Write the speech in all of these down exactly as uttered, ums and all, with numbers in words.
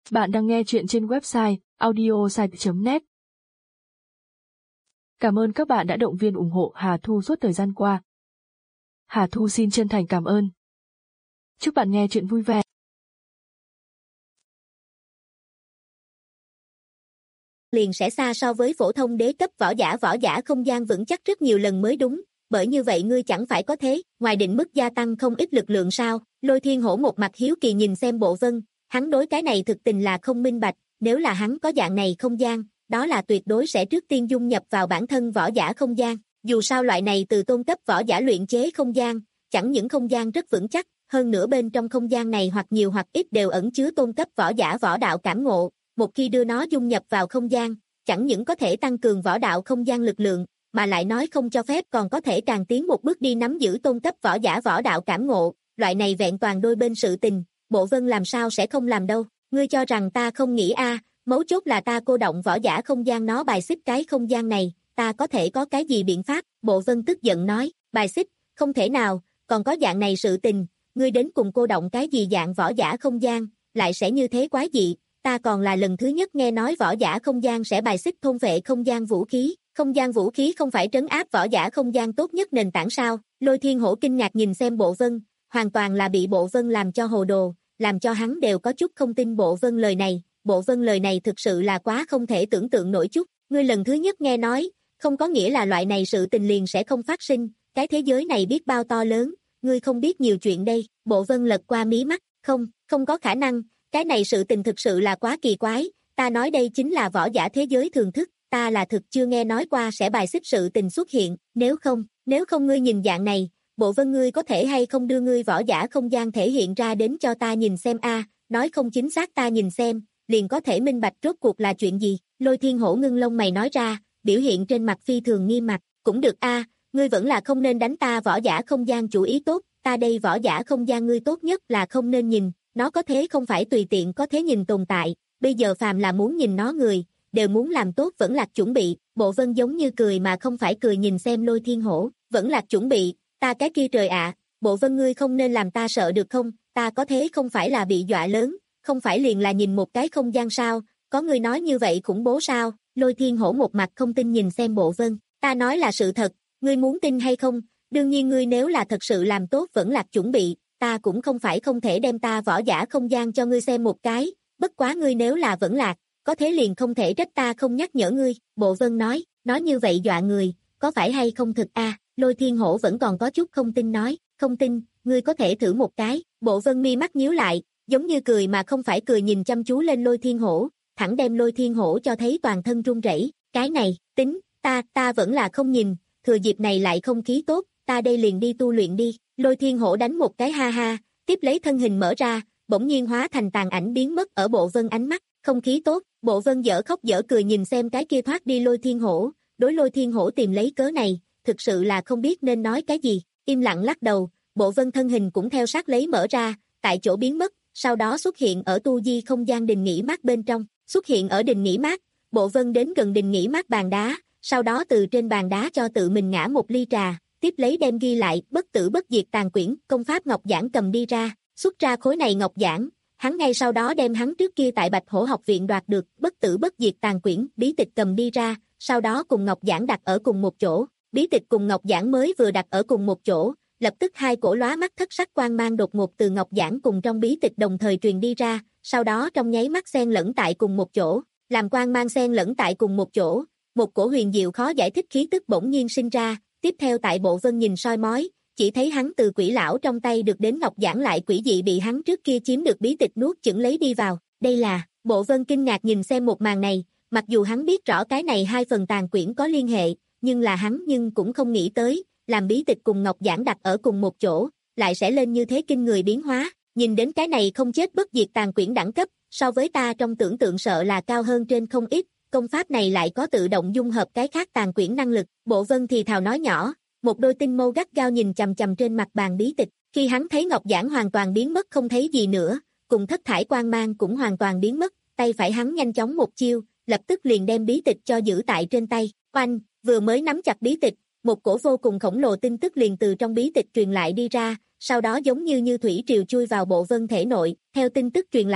Bạn đang nghe chuyện trên website audiosite chấm net. Cảm ơn các bạn đã động viên ủng hộ Hà Thu suốt thời gian qua. Hà Thu xin chân thành cảm ơn. Chúc bạn nghe chuyện vui vẻ. Liền sẽ xa so với phổ thông đế cấp võ giả võ giả không gian vững chắc rất nhiều lần mới đúng, bởi như vậy ngươi chẳng phải có thế, ngoài định mức gia tăng không ít lực lượng sao? Lôi Thiên Hổ một mặt hiếu kỳ nhìn xem Bộ Vân, hắn đối cái này thực tình là không minh bạch, nếu là hắn có dạng này không gian, đó là tuyệt đối sẽ trước tiên dung nhập vào bản thân võ giả không gian, dù sao loại này từ tôn cấp võ giả luyện chế không gian, chẳng những không gian rất vững chắc, hơn nữa bên trong không gian này hoặc nhiều hoặc ít đều ẩn chứa tôn cấp võ giả võ đạo cảm ngộ. Một khi đưa nó dung nhập vào không gian, chẳng những có thể tăng cường võ đạo không gian lực lượng, mà lại nói không cho phép còn có thể càng tiến một bước đi nắm giữ tôn cấp võ giả võ đạo cảm ngộ, loại này vẹn toàn đôi bên sự tình, Bộ Vân làm sao sẽ không làm đâu, ngươi cho rằng ta không nghĩ a? Mấu chốt là ta cô động võ giả không gian nó bài xích cái không gian này, ta có thể có cái gì biện pháp? Bộ Vân tức giận nói, bài xích, không thể nào, còn có dạng này sự tình, ngươi đến cùng cô động cái gì dạng võ giả không gian, lại sẽ như thế quái dị. Ta còn là lần thứ nhất nghe nói võ giả không gian sẽ bài xích thôn vệ không gian vũ khí, không gian vũ khí không phải trấn áp võ giả không gian tốt nhất nền tảng sao? Lôi Thiên Hổ kinh ngạc nhìn xem Bộ Vân, hoàn toàn là bị Bộ Vân làm cho hồ đồ, làm cho hắn đều có chút không tin Bộ Vân lời này, Bộ Vân lời này thực sự là quá không thể tưởng tượng nổi chút, ngươi lần thứ nhất nghe nói, không có nghĩa là loại này sự tình liền sẽ không phát sinh, cái thế giới này biết bao to lớn, ngươi không biết nhiều chuyện đây, Bộ Vân lật qua mí mắt, không, không có khả năng. Cái này sự tình thực sự là quá kỳ quái, ta nói đây chính là võ giả thế giới thường thức, ta là thực chưa nghe nói qua sẽ bài xích sự tình xuất hiện, nếu không, nếu không ngươi nhìn dạng này, Bộ Vân ngươi có thể hay không đưa ngươi võ giả không gian thể hiện ra đến cho ta nhìn xem a, nói không chính xác ta nhìn xem, liền có thể minh bạch rốt cuộc là chuyện gì, Lôi Thiên Hổ ngưng lông mày nói ra, biểu hiện trên mặt phi thường nghiêm mặt, cũng được a, ngươi vẫn là không nên đánh ta võ giả không gian chủ ý tốt, ta đây võ giả không gian ngươi tốt nhất là không nên nhìn. Nó có thế không phải tùy tiện có thế nhìn tồn tại, bây giờ phàm là muốn nhìn nó người, đều muốn làm tốt vẫn lạc chuẩn bị, Bộ Vân giống như cười mà không phải cười nhìn xem Lôi Thiên Hổ, vẫn lạc chuẩn bị, ta cái kia trời ạ, Bộ Vân ngươi không nên làm ta sợ được không, ta có thế không phải là bị dọa lớn, không phải liền là nhìn một cái không gian sao, có người nói như vậy khủng bố sao, Lôi Thiên Hổ một mặt không tin nhìn xem Bộ Vân, ta nói là sự thật, ngươi muốn tin hay không, đương nhiên ngươi nếu là thật sự làm tốt vẫn lạc chuẩn bị, ta cũng không phải không thể đem ta võ giả không gian cho ngươi xem một cái, bất quá ngươi nếu là vẫn lạc, có thế liền không thể trách ta không nhắc nhở ngươi, Bộ Vân nói, nói như vậy dọa người, có phải hay không thực a? Lôi Thiên Hổ vẫn còn có chút không tin nói, không tin, ngươi có thể thử một cái, Bộ Vân mi mắt nhíu lại, giống như cười mà không phải cười nhìn chăm chú lên Lôi Thiên Hổ, thẳng đem Lôi Thiên Hổ cho thấy toàn thân run rẩy, cái này, tính, ta, ta vẫn là không nhìn, thừa dịp này lại không khí tốt, ta đây liền đi tu luyện đi. Lôi Thiên Hổ đánh một cái ha ha, tiếp lấy thân hình mở ra, bỗng nhiên hóa thành tàn ảnh biến mất ở Bộ Vân ánh mắt, không khí tốt, Bộ Vân dở khóc dở cười nhìn xem cái kia thoát đi Lôi Thiên Hổ, đối Lôi Thiên Hổ tìm lấy cớ này, thực sự là không biết nên nói cái gì, im lặng lắc đầu, Bộ Vân thân hình cũng theo sát lấy mở ra, tại chỗ biến mất, sau đó xuất hiện ở tu di không gian đình nghỉ mát bên trong, xuất hiện ở đình nghỉ mát, Bộ Vân đến gần đình nghỉ mát bàn đá, sau đó từ trên bàn đá cho tự mình ngã một ly trà. Tiếp lấy đem ghi lại bất tử bất diệt tàn quyển, công pháp Ngọc Giảng cầm đi ra, xuất ra khối này Ngọc Giảng, hắn ngay sau đó đem hắn trước kia tại Bạch Hổ học viện đoạt được bất tử bất diệt tàn quyển, bí tịch cầm đi ra, sau đó cùng Ngọc Giảng đặt ở cùng một chỗ, bí tịch cùng Ngọc Giảng mới vừa đặt ở cùng một chỗ, lập tức hai cổ lóa mắt thất sắc quang mang đột ngột từ Ngọc Giảng cùng trong bí tịch đồng thời truyền đi ra, sau đó trong nháy mắt xen lẫn tại cùng một chỗ, làm quang mang xen lẫn tại cùng một chỗ, một cổ huyền diệu khó giải thích khí tức bỗng nhiên sinh ra. Tiếp theo tại Bộ Vân nhìn soi mói, chỉ thấy hắn từ quỷ lão trong tay được đến Ngọc Giảng lại quỷ dị bị hắn trước kia chiếm được bí tịch nuốt chửng lấy đi vào, đây là, Bộ Vân kinh ngạc nhìn xem một màn này, mặc dù hắn biết rõ cái này hai phần tàn quyển có liên hệ, nhưng là hắn nhưng cũng không nghĩ tới, làm bí tịch cùng Ngọc Giảng đặt ở cùng một chỗ, lại sẽ lên như thế kinh người biến hóa, nhìn đến cái này không chết bất diệt tàn quyển đẳng cấp, so với ta trong tưởng tượng sợ là cao hơn trên không ít. Công pháp này lại có tự động dung hợp cái khác tàn quyển năng lực, Bộ Vân thì thào nói nhỏ, một đôi tinh mâu gắt gao nhìn chằm chằm trên mặt bàn bí tịch, khi hắn thấy Ngọc Giảng hoàn toàn biến mất không thấy gì nữa, cùng thất thải quang mang cũng hoàn toàn biến mất, tay phải hắn nhanh chóng một chiêu, lập tức liền đem bí tịch cho giữ tại trên tay, oanh, vừa mới nắm chặt bí tịch, một cổ vô cùng khổng lồ tin tức liền từ trong bí tịch truyền lại đi ra, sau đó giống như như thủy triều chui vào Bộ Vân thể nội, theo tin tức truyền lại,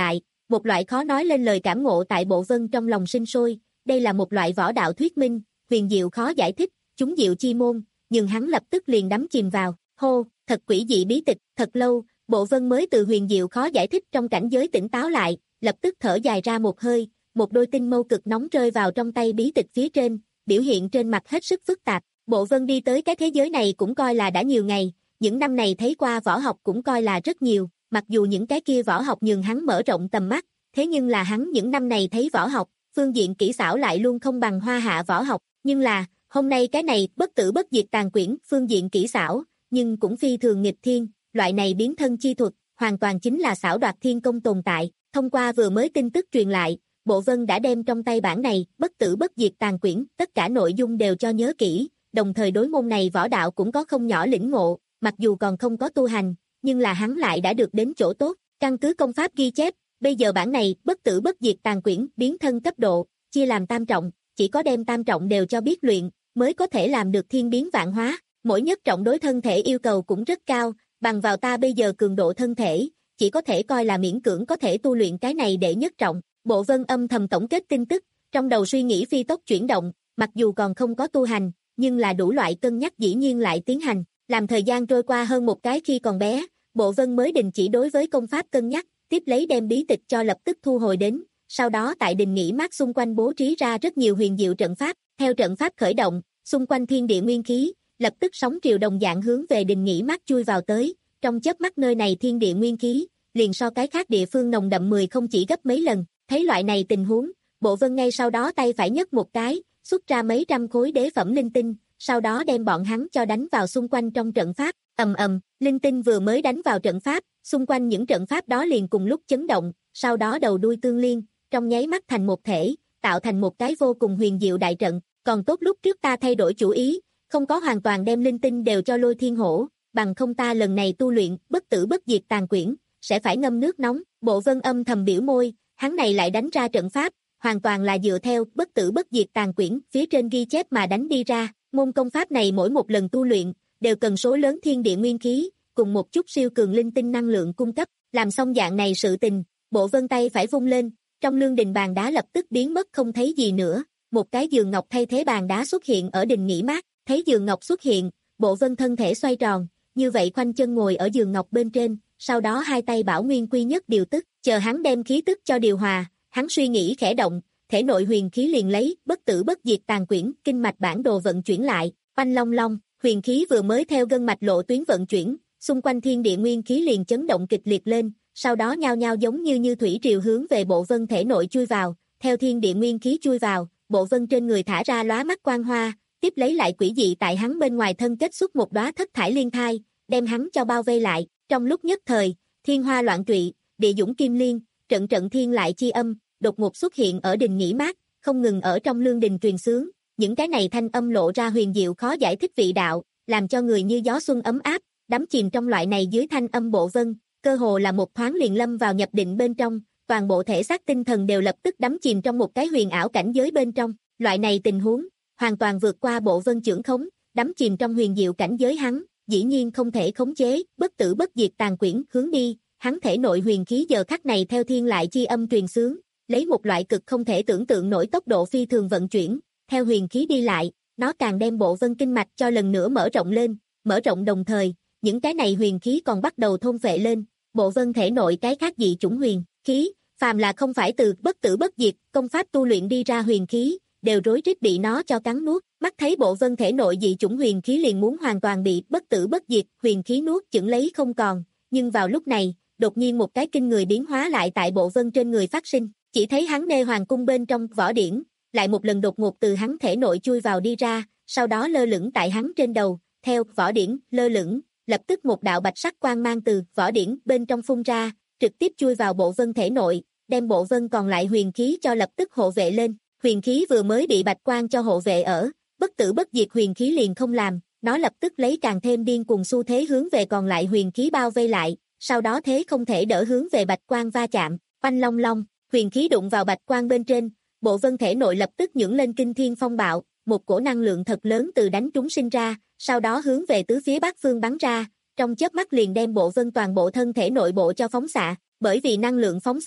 Một loại khó nói lên lời cảm ngộ tại Bộ Vân trong lòng sinh sôi, đây là một loại võ đạo thuyết minh, huyền diệu khó giải thích, chúng diệu chi môn, nhưng hắn lập tức liền đắm chìm vào, hô, thật quỷ dị bí tịch, thật lâu, Bộ Vân mới từ huyền diệu khó giải thích trong cảnh giới tỉnh táo lại, lập tức thở dài ra một hơi, một đôi tinh mâu cực nóng rơi vào trong tay bí tịch phía trên, biểu hiện trên mặt hết sức phức tạp. Bộ Vân đi tới cái thế giới này cũng coi là đã nhiều ngày, những năm này thấy qua võ học cũng coi là rất nhiều, mặc dù những cái kia võ học nhường hắn mở rộng tầm mắt, thế nhưng là hắn những năm này thấy võ học, phương diện kỹ xảo lại luôn không bằng hoa hạ võ học, nhưng là, hôm nay cái này bất tử bất diệt tàn quyển, phương diện kỹ xảo, nhưng cũng phi thường nghịch thiên, loại này biến thân chi thuật, hoàn toàn chính là xảo đoạt thiên công tồn tại, thông qua vừa mới tin tức truyền lại, Bộ Vân đã đem trong tay bản này, bất tử bất diệt tàn quyển, tất cả nội dung đều cho nhớ kỹ, đồng thời đối môn này võ đạo cũng có không nhỏ lĩnh ngộ, mặc dù còn không có tu hành, nhưng là hắn lại đã được đến chỗ tốt, căn cứ công pháp ghi chép, bây giờ bản này, bất tử bất diệt tàn quyển, biến thân cấp độ, chia làm tam trọng, chỉ có đem tam trọng đều cho biết luyện, mới có thể làm được thiên biến vạn hóa, mỗi nhất trọng đối thân thể yêu cầu cũng rất cao, bằng vào ta bây giờ cường độ thân thể, chỉ có thể coi là miễn cưỡng có thể tu luyện cái này để nhất trọng. Bộ Vân âm thầm tổng kết tin tức, trong đầu suy nghĩ phi tốc chuyển động, mặc dù còn không có tu hành, nhưng là đủ loại cân nhắc dĩ nhiên lại tiến hành, làm thời gian trôi qua hơn một cái khi còn bé, Bộ Vân mới đình chỉ đối với công pháp cân nhắc, tiếp lấy đem bí tịch cho lập tức thu hồi đến, sau đó tại đình nghỉ mát xung quanh bố trí ra rất nhiều huyền diệu trận pháp, theo trận pháp khởi động, xung quanh thiên địa nguyên khí, lập tức sóng triều đồng dạng hướng về đình nghỉ mát chui vào tới, trong chớp mắt nơi này thiên địa nguyên khí, liền so cái khác địa phương nồng đậm mười không chỉ gấp mấy lần, thấy loại này tình huống, Bộ Vân ngay sau đó tay phải nhấc một cái, xuất ra mấy trăm khối đế phẩm linh tinh, sau đó đem bọn hắn cho đánh vào xung quanh trong trận pháp, ầm ầm, linh tinh vừa mới đánh vào trận pháp, xung quanh những trận pháp đó liền cùng lúc chấn động, sau đó đầu đuôi tương liên, trong nháy mắt thành một thể, tạo thành một cái vô cùng huyền diệu đại trận, còn tốt lúc trước ta thay đổi chủ ý, không có hoàn toàn đem linh tinh đều cho Lôi Thiên Hổ, bằng không ta lần này tu luyện bất tử bất diệt tàn quyển, sẽ phải ngâm nước nóng, Bộ Vân âm thầm biểu môi, hắn này lại đánh ra trận pháp, hoàn toàn là dựa theo bất tử bất diệt tàn quyển phía trên ghi chép mà đánh đi ra, môn công pháp này mỗi một lần tu luyện, đều cần số lớn thiên địa nguyên khí, cùng một chút siêu cường linh tinh năng lượng cung cấp, làm xong dạng này sự tình, Bộ Vân tay phải vung lên, trong lương đình bàn đá lập tức biến mất không thấy gì nữa, một cái giường ngọc thay thế bàn đá xuất hiện ở đình nghỉ mát, thấy giường ngọc xuất hiện, Bộ Vân thân thể xoay tròn, như vậy khoanh chân ngồi ở giường ngọc bên trên, sau đó hai tay bảo nguyên quy nhất điều tức, chờ hắn đem khí tức cho điều hòa, hắn suy nghĩ khẽ động, thể nội huyền khí liền lấy, bất tử bất diệt tàn quyển, kinh mạch bản đồ vận chuyển lại, oanh long long, huyền khí vừa mới theo gân mạch lộ tuyến vận chuyển, xung quanh thiên địa nguyên khí liền chấn động kịch liệt lên, sau đó nhao nhao giống như như thủy triều hướng về Bộ Vân thể nội chui vào, theo thiên địa nguyên khí chui vào, Bộ Vân trên người thả ra lóa mắt quang hoa, tiếp lấy lại quỷ dị tại hắn bên ngoài thân kết xuất một đóa thất thải liên thai, đem hắn cho bao vây lại, trong lúc nhất thời, thiên hoa loạn trụy, địa dũng kim liên, trận trận thiên lại chi âm, đột ngột xuất hiện ở đình nghỉ mát, không ngừng ở trong lương đình truyền xướng, những cái này thanh âm lộ ra huyền diệu khó giải thích vị đạo, làm cho người như gió xuân ấm áp, đắm chìm trong loại này dưới thanh âm Bộ Vân, cơ hồ là một thoáng liền lâm vào nhập định bên trong, toàn bộ thể xác tinh thần đều lập tức đắm chìm trong một cái huyền ảo cảnh giới bên trong, loại này tình huống, hoàn toàn vượt qua Bộ Vân chưởng khống, đắm chìm trong huyền diệu cảnh giới hắn, dĩ nhiên không thể khống chế, bất tử bất diệt tàn quyển hướng đi, hắn thể nội huyền khí giờ khắc này theo thiên lại chi âm truyền xướng, lấy một loại cực không thể tưởng tượng nổi tốc độ phi thường vận chuyển, theo huyền khí đi lại, nó càng đem Bộ Vân kinh mạch cho lần nữa mở rộng lên, mở rộng đồng thời, những cái này huyền khí còn bắt đầu thôn phệ lên, Bộ Vân thể nội cái khác dị chủng huyền khí, phàm là không phải từ bất tử bất diệt, công pháp tu luyện đi ra huyền khí, đều rối rít bị nó cho cắn nuốt, mắt thấy Bộ Vân thể nội dị chủng huyền khí liền muốn hoàn toàn bị bất tử bất diệt, huyền khí nuốt chửng lấy không còn, nhưng vào lúc này, đột nhiên một cái kinh người biến hóa lại tại Bộ Vân trên người phát sinh, chỉ thấy hắn nê hoàng cung bên trong võ điển, lại một lần đột ngột từ hắn thể nội chui vào đi ra, sau đó lơ lửng tại hắn trên đầu, theo võ điển lơ lửng, lập tức một đạo bạch sắc quang mang từ võ điển bên trong phun ra, trực tiếp chui vào Bộ Vân thể nội, đem Bộ Vân còn lại huyền khí cho lập tức hộ vệ lên, huyền khí vừa mới bị bạch quang cho hộ vệ ở, bất tử bất diệt huyền khí liền không làm, nó lập tức lấy càng thêm điên cuồng xu thế hướng về còn lại huyền khí bao vây lại, sau đó thế không thể đỡ hướng về bạch quang va chạm, oanh long long, huyền khí đụng vào bạch quang bên trên, Bộ Vân thể nội lập tức nhửng lên kinh thiên phong bạo, một cổ năng lượng thật lớn từ đánh trúng sinh ra, sau đó hướng về tứ phía bát phương bắn ra, trong chớp mắt liền đem Bộ Vân toàn bộ thân thể nội bộ cho phóng xạ, bởi vì năng lượng phóng xạ,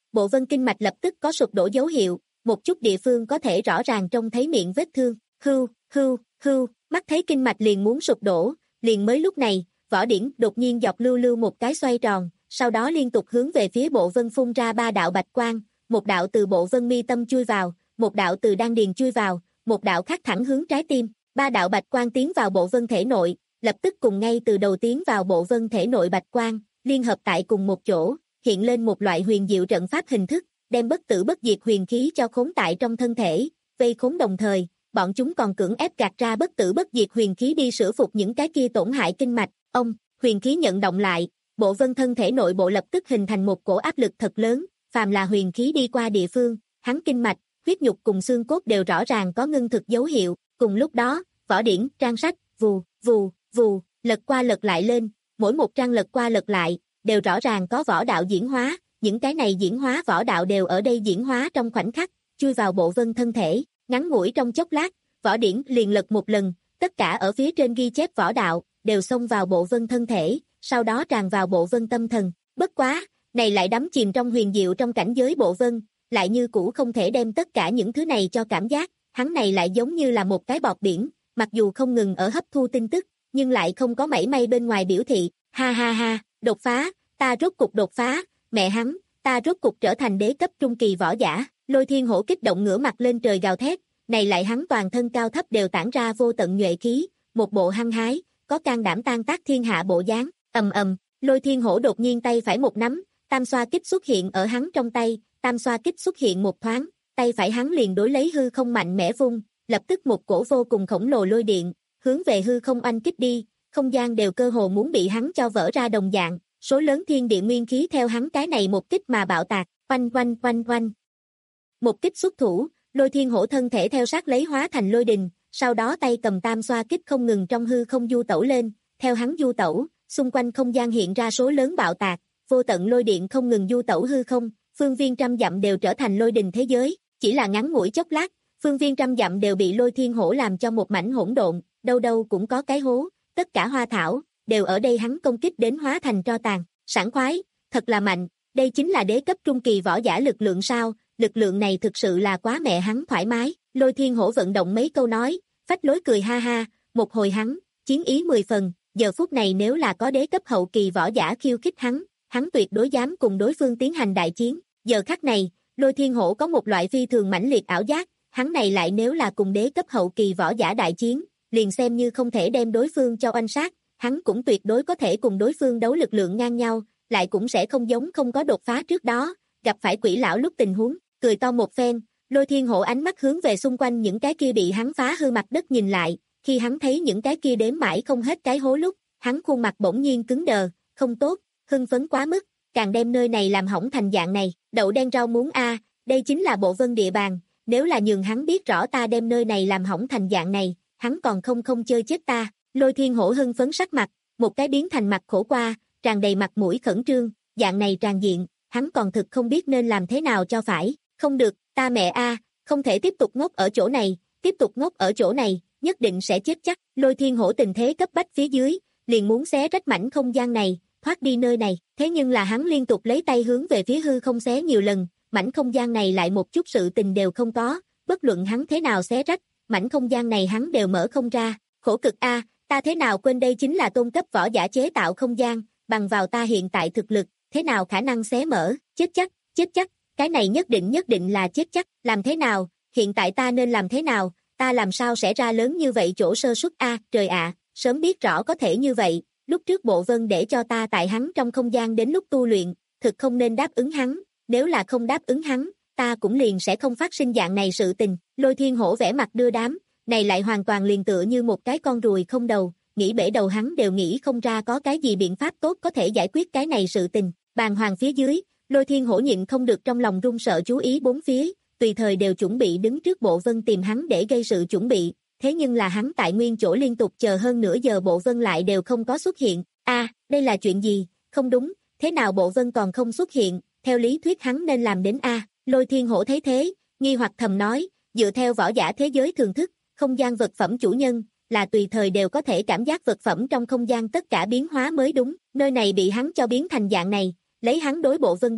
bộ vân kinh mạch lập tức có sụp đổ dấu hiệu, một chút địa phương có thể rõ ràng trông thấy miệng vết thương, hưu, hưu, hưu, mắt thấy kinh mạch liền muốn sụp đổ, liền mới lúc này, Võ Điển đột nhiên dọc lưu lưu một cái xoay tròn, sau đó liên tục hướng về phía bộ vân phun ra ba đạo bạch quang, một đạo từ bộ vân mi tâm chui vào, một đạo từ đan điền chui vào, một đạo khác thẳng hướng trái tim, ba đạo bạch quang tiến vào bộ vân thể nội, lập tức cùng ngay từ đầu tiến vào bộ vân thể nội bạch quang, liên hợp tại cùng một chỗ, hiện lên một loại huyền diệu trận pháp hình thức, đem bất tử bất diệt huyền khí cho khốn tại trong thân thể, vây khốn đồng thời, bọn chúng còn cưỡng ép gạt ra bất tử bất diệt huyền khí đi sửa phục những cái kia tổn hại kinh mạch, ông, huyền khí nhận động lại, bộ vân thân thể nội bộ lập tức hình thành một cổ áp lực thật lớn, phàm là huyền khí đi qua địa phương, hắn kinh mạch, huyết nhục cùng xương cốt đều rõ ràng có ngưng thực dấu hiệu, cùng lúc đó, Võ Điển, trang sách, vù, vù, vù, lật qua lật lại lên, mỗi một trang lật qua lật lại, đều rõ ràng có võ đạo diễn hóa, những cái này diễn hóa võ đạo đều ở đây diễn hóa trong khoảnh khắc, chui vào bộ vân thân thể, ngắn ngủi trong chốc lát, Võ Điển liền lật một lần, tất cả ở phía trên ghi chép võ đạo, đều xông vào bộ vân thân thể, sau đó tràn vào bộ vân tâm thần, bất quá, này lại đắm chìm trong huyền diệu trong cảnh giới bộ vân, lại như cũ không thể đem tất cả những thứ này cho cảm giác, hắn này lại giống như là một cái bọt biển, mặc dù không ngừng ở hấp thu tin tức, nhưng lại không có mảy may bên ngoài biểu thị, ha ha ha, đột phá, ta rốt cục đột phá, mẹ hắn, ta rốt cục trở thành đế cấp trung kỳ võ giả, Lôi Thiên Hổ kích động ngửa mặt lên trời gào thét, này lại hắn toàn thân cao thấp đều tản ra vô tận nhuệ khí, một bộ hăng hái, có can đảm tan tác thiên hạ bộ dáng, ầm ầm, Lôi Thiên Hổ đột nhiên tay phải một nắm, tam xoa kích xuất hiện ở hắn trong tay, tam xoa kích xuất hiện một thoáng, tay phải hắn liền đối lấy hư không mạnh mẽ vung, lập tức một cổ vô cùng khổng lồ lôi điện, hướng về hư không oanh kích đi, không gian đều cơ hồ muốn bị hắn cho vỡ ra đồng dạng, số lớn thiên địa nguyên khí theo hắn cái này một kích mà bạo tạc, oanh oanh oanh oanh. Một kích xuất thủ, Lôi Thiên Hổ thân thể theo sát lấy hóa thành lôi đình, sau đó tay cầm tam xoa kích không ngừng trong hư không du tẩu lên, theo hắn du tẩu, xung quanh không gian hiện ra số lớn bạo tạc, vô tận lôi điện không ngừng du tẩu hư không, phương viên trăm dặm đều trở thành lôi đình thế giới, chỉ là ngắn ngủi chốc lát, phương viên trăm dặm đều bị Lôi Thiên Hổ làm cho một mảnh hỗn độn, đâu đâu cũng có cái hố, tất cả hoa thảo, đều ở đây hắn công kích đến hóa thành tro tàn, sảng khoái, thật là mạnh, đây chính là đế cấp trung kỳ võ giả lực lượng sao, lực lượng này thực sự là quá mẹ hắn thoải mái, Lôi Thiên Hổ vận động mấy câu nói, phách lối cười ha ha, một hồi hắn, chiến ý mười phần, giờ phút này nếu là có đế cấp hậu kỳ võ giả khiêu khích hắn, hắn tuyệt đối dám cùng đối phương tiến hành đại chiến, giờ khắc này, Lôi Thiên Hổ có một loại phi thường mãnh liệt ảo giác, hắn này lại nếu là cùng đế cấp hậu kỳ võ giả đại chiến, liền xem như không thể đem đối phương cho oanh sát, hắn cũng tuyệt đối có thể cùng đối phương đấu lực lượng ngang nhau, lại cũng sẽ không giống không có đột phá trước đó, gặp phải quỷ lão lúc tình huống, cười to một phen, Lôi Thiên Hổ ánh mắt hướng về xung quanh những cái kia bị hắn phá hư mặt đất nhìn lại, khi hắn thấy những cái kia đếm mãi không hết cái hố lúc, hắn khuôn mặt bỗng nhiên cứng đờ, không tốt, hưng phấn quá mức, càng đem nơi này làm hỏng thành dạng này, đậu đen rau muống a, đây chính là bộ vân địa bàn, nếu là nhường hắn biết rõ ta đem nơi này làm hỏng thành dạng này, hắn còn không không chơi chết ta, Lôi Thiên Hổ hưng phấn sắc mặt, một cái biến thành mặt khổ qua, tràn đầy mặt mũi khẩn trương, dạng này tràn diện, hắn còn thực không biết nên làm thế nào cho phải, không được, ta mẹ a, không thể tiếp tục ngốc ở chỗ này, tiếp tục ngốc ở chỗ này, nhất định sẽ chết chắc, Lôi Thiên Hổ tình thế cấp bách phía dưới, liền muốn xé rách mảnh không gian này, thoát đi nơi này, thế nhưng là hắn liên tục lấy tay hướng về phía hư không xé nhiều lần, mảnh không gian này lại một chút sự tình đều không có, bất luận hắn thế nào xé rách, mảnh không gian này hắn đều mở không ra, khổ cực a, ta thế nào quên đây chính là tôn cấp võ giả chế tạo không gian, bằng vào ta hiện tại thực lực, thế nào khả năng xé mở, chết chắc, chết chắc, cái này nhất định nhất định là chết chắc, làm thế nào, hiện tại ta nên làm thế nào, ta làm sao sẽ ra lớn như vậy chỗ sơ suất a, trời ạ, sớm biết rõ có thể như vậy, lúc trước bộ vân để cho ta tại hắn trong không gian đến lúc tu luyện, thực không nên đáp ứng hắn, nếu là không đáp ứng hắn, ta cũng liền sẽ không phát sinh dạng này sự tình, Lôi Thiên Hổ vẻ mặt đưa đám, này lại hoàn toàn liền tựa như một cái con ruồi không đầu, nghĩ bể đầu hắn đều nghĩ không ra có cái gì biện pháp tốt có thể giải quyết cái này sự tình, bàng hoàng phía dưới, Lôi Thiên Hổ nhịn không được trong lòng run sợ chú ý bốn phía, tùy thời đều chuẩn bị đứng trước bộ vân tìm hắn để gây sự chuẩn bị, thế nhưng là hắn tại nguyên chỗ liên tục chờ hơn nửa giờ bộ vân lại đều không có xuất hiện, a, à, đây là chuyện gì, không đúng, thế nào bộ vân còn không xuất hiện, theo lý thuyết hắn nên làm đến a, à. Lôi Thiên Hổ thấy thế, nghi hoặc thầm nói, dựa theo võ giả thế giới thường thức, không gian vật phẩm chủ nhân, là tùy thời đều có thể cảm giác vật phẩm trong không gian tất cả biến hóa mới đúng, nơi này bị hắn cho biến thành dạng này, lấy hắn đối bộ vân biết,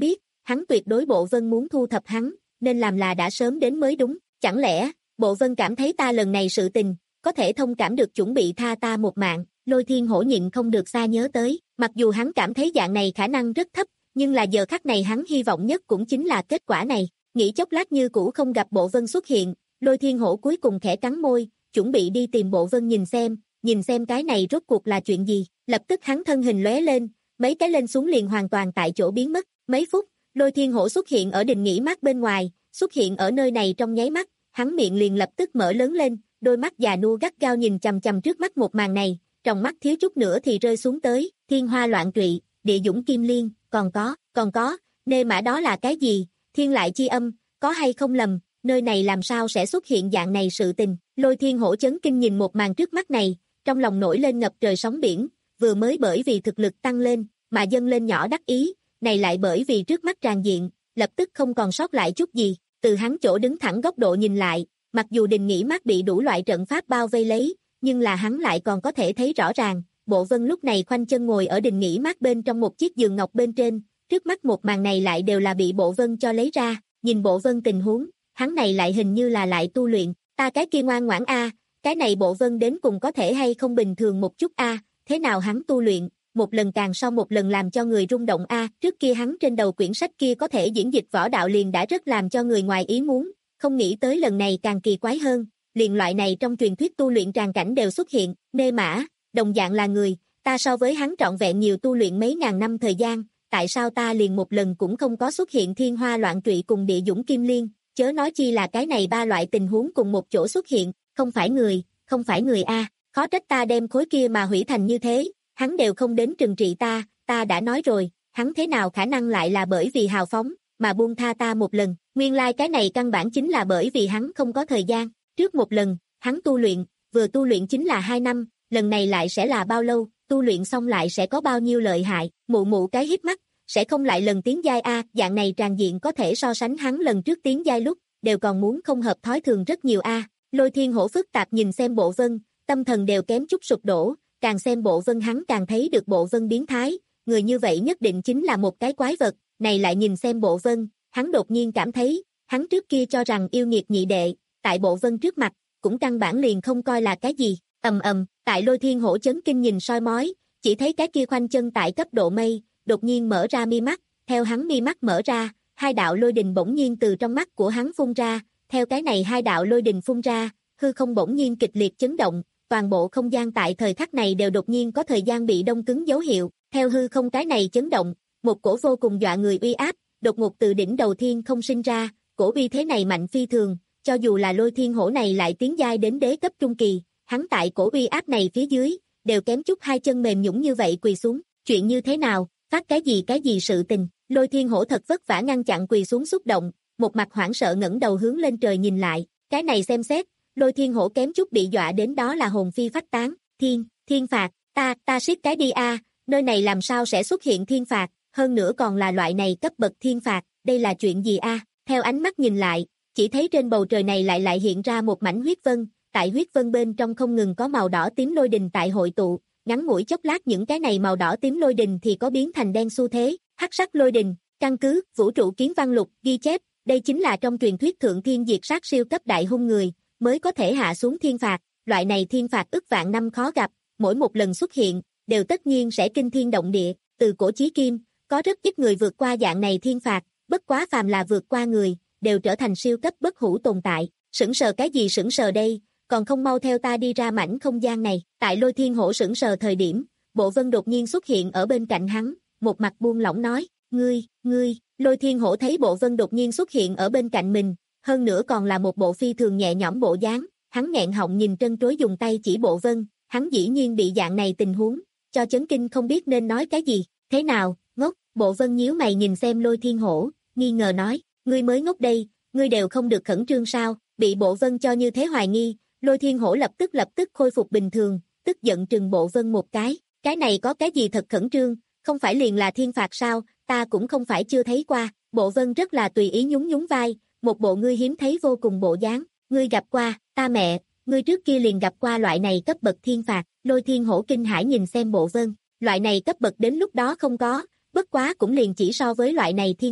hắn tuyệt đối Bộ Vân muốn thu thập hắn, nên làm là đã sớm đến mới đúng, chẳng lẽ, Bộ Vân cảm thấy ta lần này sự tình, có thể thông cảm được chuẩn bị tha ta một mạng, Lôi Thiên Hổ nhịn không được xa nhớ tới, mặc dù hắn cảm thấy dạng này khả năng rất thấp, nhưng là giờ khắc này hắn hy vọng nhất cũng chính là kết quả này, nghĩ chốc lát như cũ không gặp Bộ Vân xuất hiện, Lôi Thiên Hổ cuối cùng khẽ cắn môi, chuẩn bị đi tìm Bộ Vân nhìn xem, nhìn xem cái này rốt cuộc là chuyện gì, lập tức hắn thân hình lóe lên, mấy cái lên xuống liền hoàn toàn tại chỗ biến mất, mấy phút, Lôi Thiên Hổ xuất hiện ở đình nghỉ mát bên ngoài, xuất hiện ở nơi này trong nháy mắt, hắn miệng liền lập tức mở lớn lên, đôi mắt già nua gắt gao nhìn chằm chằm trước mắt một màn này, trong mắt thiếu chút nữa thì rơi xuống tới, thiên hoa loạn trụy, địa dũng kim liên, còn có, còn có, nê mã đó là cái gì, thiên lại chi âm, có hay không lầm, nơi này làm sao sẽ xuất hiện dạng này sự tình, Lôi Thiên Hổ chấn kinh nhìn một màn trước mắt này, trong lòng nổi lên ngập trời sóng biển, vừa mới bởi vì thực lực tăng lên, mà dâng lên nhỏ đắc ý, này lại bởi vì trước mắt tràn diện, lập tức không còn sót lại chút gì, từ hắn chỗ đứng thẳng góc độ nhìn lại, mặc dù đình nghỉ mát bị đủ loại trận pháp bao vây lấy, nhưng là hắn lại còn có thể thấy rõ ràng, Bộ Vân lúc này khoanh chân ngồi ở đình nghỉ mát bên trong một chiếc giường ngọc bên trên, trước mắt một màn này lại đều là bị Bộ Vân cho lấy ra, nhìn Bộ Vân tình huống, hắn này lại hình như là lại tu luyện, ta cái kia ngoan ngoãn a, cái này Bộ Vân đến cùng có thể hay không bình thường một chút a, thế nào hắn tu luyện, một lần càng sau một lần làm cho người rung động a, trước kia hắn trên đầu quyển sách kia có thể diễn dịch võ đạo liền đã rất làm cho người ngoài ý muốn, không nghĩ tới lần này càng kỳ quái hơn, liền loại này trong truyền thuyết tu luyện tràng cảnh đều xuất hiện, nê mã, đồng dạng là người, ta so với hắn trọn vẹn nhiều tu luyện mấy ngàn năm thời gian, tại sao ta liền một lần cũng không có xuất hiện thiên hoa loạn trụy cùng địa dũng kim liên, chớ nói chi là cái này ba loại tình huống cùng một chỗ xuất hiện, không phải người, không phải người a, khó trách ta đem khối kia mà hủy thành như thế, hắn đều không đến trừng trị ta, ta đã nói rồi, hắn thế nào khả năng lại là bởi vì hào phóng, mà buông tha ta một lần, nguyên lai like cái này căn bản chính là bởi vì hắn không có thời gian, trước một lần, hắn tu luyện, vừa tu luyện chính là hai năm, lần này lại sẽ là bao lâu, tu luyện xong lại sẽ có bao nhiêu lợi hại, mụ mụ cái hít mắt, sẽ không lại lần tiến giai a, dạng này tràn diện có thể so sánh hắn lần trước tiến giai lúc, đều còn muốn không hợp thói thường rất nhiều a. Lôi Thiên Hổ phức tạp nhìn xem Bộ Vân, tâm thần đều kém chút sụp đổ, càng xem Bộ Vân hắn càng thấy được Bộ Vân biến thái, người như vậy nhất định chính là một cái quái vật, này lại nhìn xem Bộ Vân, hắn đột nhiên cảm thấy, hắn trước kia cho rằng yêu nghiệt nhị đệ, tại Bộ Vân trước mặt, cũng căn bản liền không coi là cái gì, ầm ầm, tại Lôi Thiên Hổ chấn kinh nhìn soi mói, chỉ thấy cái kia khoanh chân tại cấp độ mây, đột nhiên mở ra mi mắt, theo hắn mi mắt mở ra, hai đạo lôi đình bỗng nhiên từ trong mắt của hắn phun ra, theo cái này hai đạo lôi đình phun ra, hư không bỗng nhiên kịch liệt chấn động, toàn bộ không gian tại thời khắc này đều đột nhiên có thời gian bị đông cứng dấu hiệu, theo hư không cái này chấn động, một cổ vô cùng dọa người uy áp, đột ngột từ đỉnh đầu thiên không sinh ra, cổ uy thế này mạnh phi thường, cho dù là Lôi Thiên Hổ này lại tiến giai đến đế cấp trung kỳ, hắn tại cổ uy áp này phía dưới, đều kém chút hai chân mềm nhũn như vậy quỳ xuống, chuyện như thế nào, phát cái gì cái gì sự tình, Lôi Thiên Hổ thật vất vả ngăn chặn quỳ xuống xúc động, một mặt hoảng sợ ngẩng đầu hướng lên trời nhìn lại, cái này xem xét, Lôi Thiên Hổ kém chút bị dọa đến đó là hồn phi phách tán, thiên, thiên phạt, ta, ta siết cái đi a, nơi này làm sao sẽ xuất hiện thiên phạt, hơn nữa còn là loại này cấp bậc thiên phạt, đây là chuyện gì a? Theo ánh mắt nhìn lại, chỉ thấy trên bầu trời này lại lại hiện ra một mảnh huyết vân, tại huyết vân bên trong không ngừng có màu đỏ tím lôi đình tại hội tụ, ngắn ngủi chốc lát những cái này màu đỏ tím lôi đình thì có biến thành đen xu thế, hắc sắc lôi đình, căn cứ, vũ trụ kiến văn lục, ghi chép, đây chính là trong truyền thuyết thượng thiên diệt sát siêu cấp đại hung người, mới có thể hạ xuống thiên phạt, loại này thiên phạt ức vạn năm khó gặp, mỗi một lần xuất hiện, đều tất nhiên sẽ kinh thiên động địa, từ cổ chí kim, có rất ít người vượt qua dạng này thiên phạt, bất quá phàm là vượt qua người, đều trở thành siêu cấp bất hủ tồn tại, sững sờ cái gì sững sờ đây, còn không mau theo ta đi ra mảnh không gian này, tại Lôi Thiên Hổ sững sờ thời điểm, Bộ Vân đột nhiên xuất hiện ở bên cạnh hắn, một mặt buông lỏng nói, ngươi, ngươi, Lôi Thiên Hổ thấy Bộ Vân đột nhiên xuất hiện ở bên cạnh mình, hơn nữa còn là một bộ phi thường nhẹ nhõm bộ dáng, hắn nghẹn họng nhìn trân trối dùng tay chỉ Bộ Vân, hắn dĩ nhiên bị dạng này tình huống, cho chấn kinh không biết nên nói cái gì, thế nào, ngốc, Bộ Vân nhíu mày nhìn xem Lôi Thiên Hổ, nghi ngờ nói, ngươi mới ngốc đây, ngươi đều không được khẩn trương sao, bị Bộ Vân cho như thế hoài nghi, Lôi Thiên Hổ lập tức lập tức khôi phục bình thường, tức giận trừng Bộ Vân một cái, cái này có cái gì thật khẩn trương, không phải liền là thiên phạt sao, ta cũng không phải chưa thấy qua, Bộ Vân rất là tùy ý nhún nhún vai, một bộ ngươi hiếm thấy vô cùng bộ dáng, ngươi gặp qua, ta mẹ, ngươi trước kia liền gặp qua loại này cấp bậc thiên phạt, Lôi Thiên Hổ kinh hãi nhìn xem Bộ Vân, loại này cấp bậc đến lúc đó không có, bất quá cũng liền chỉ so với loại này thiên phạt,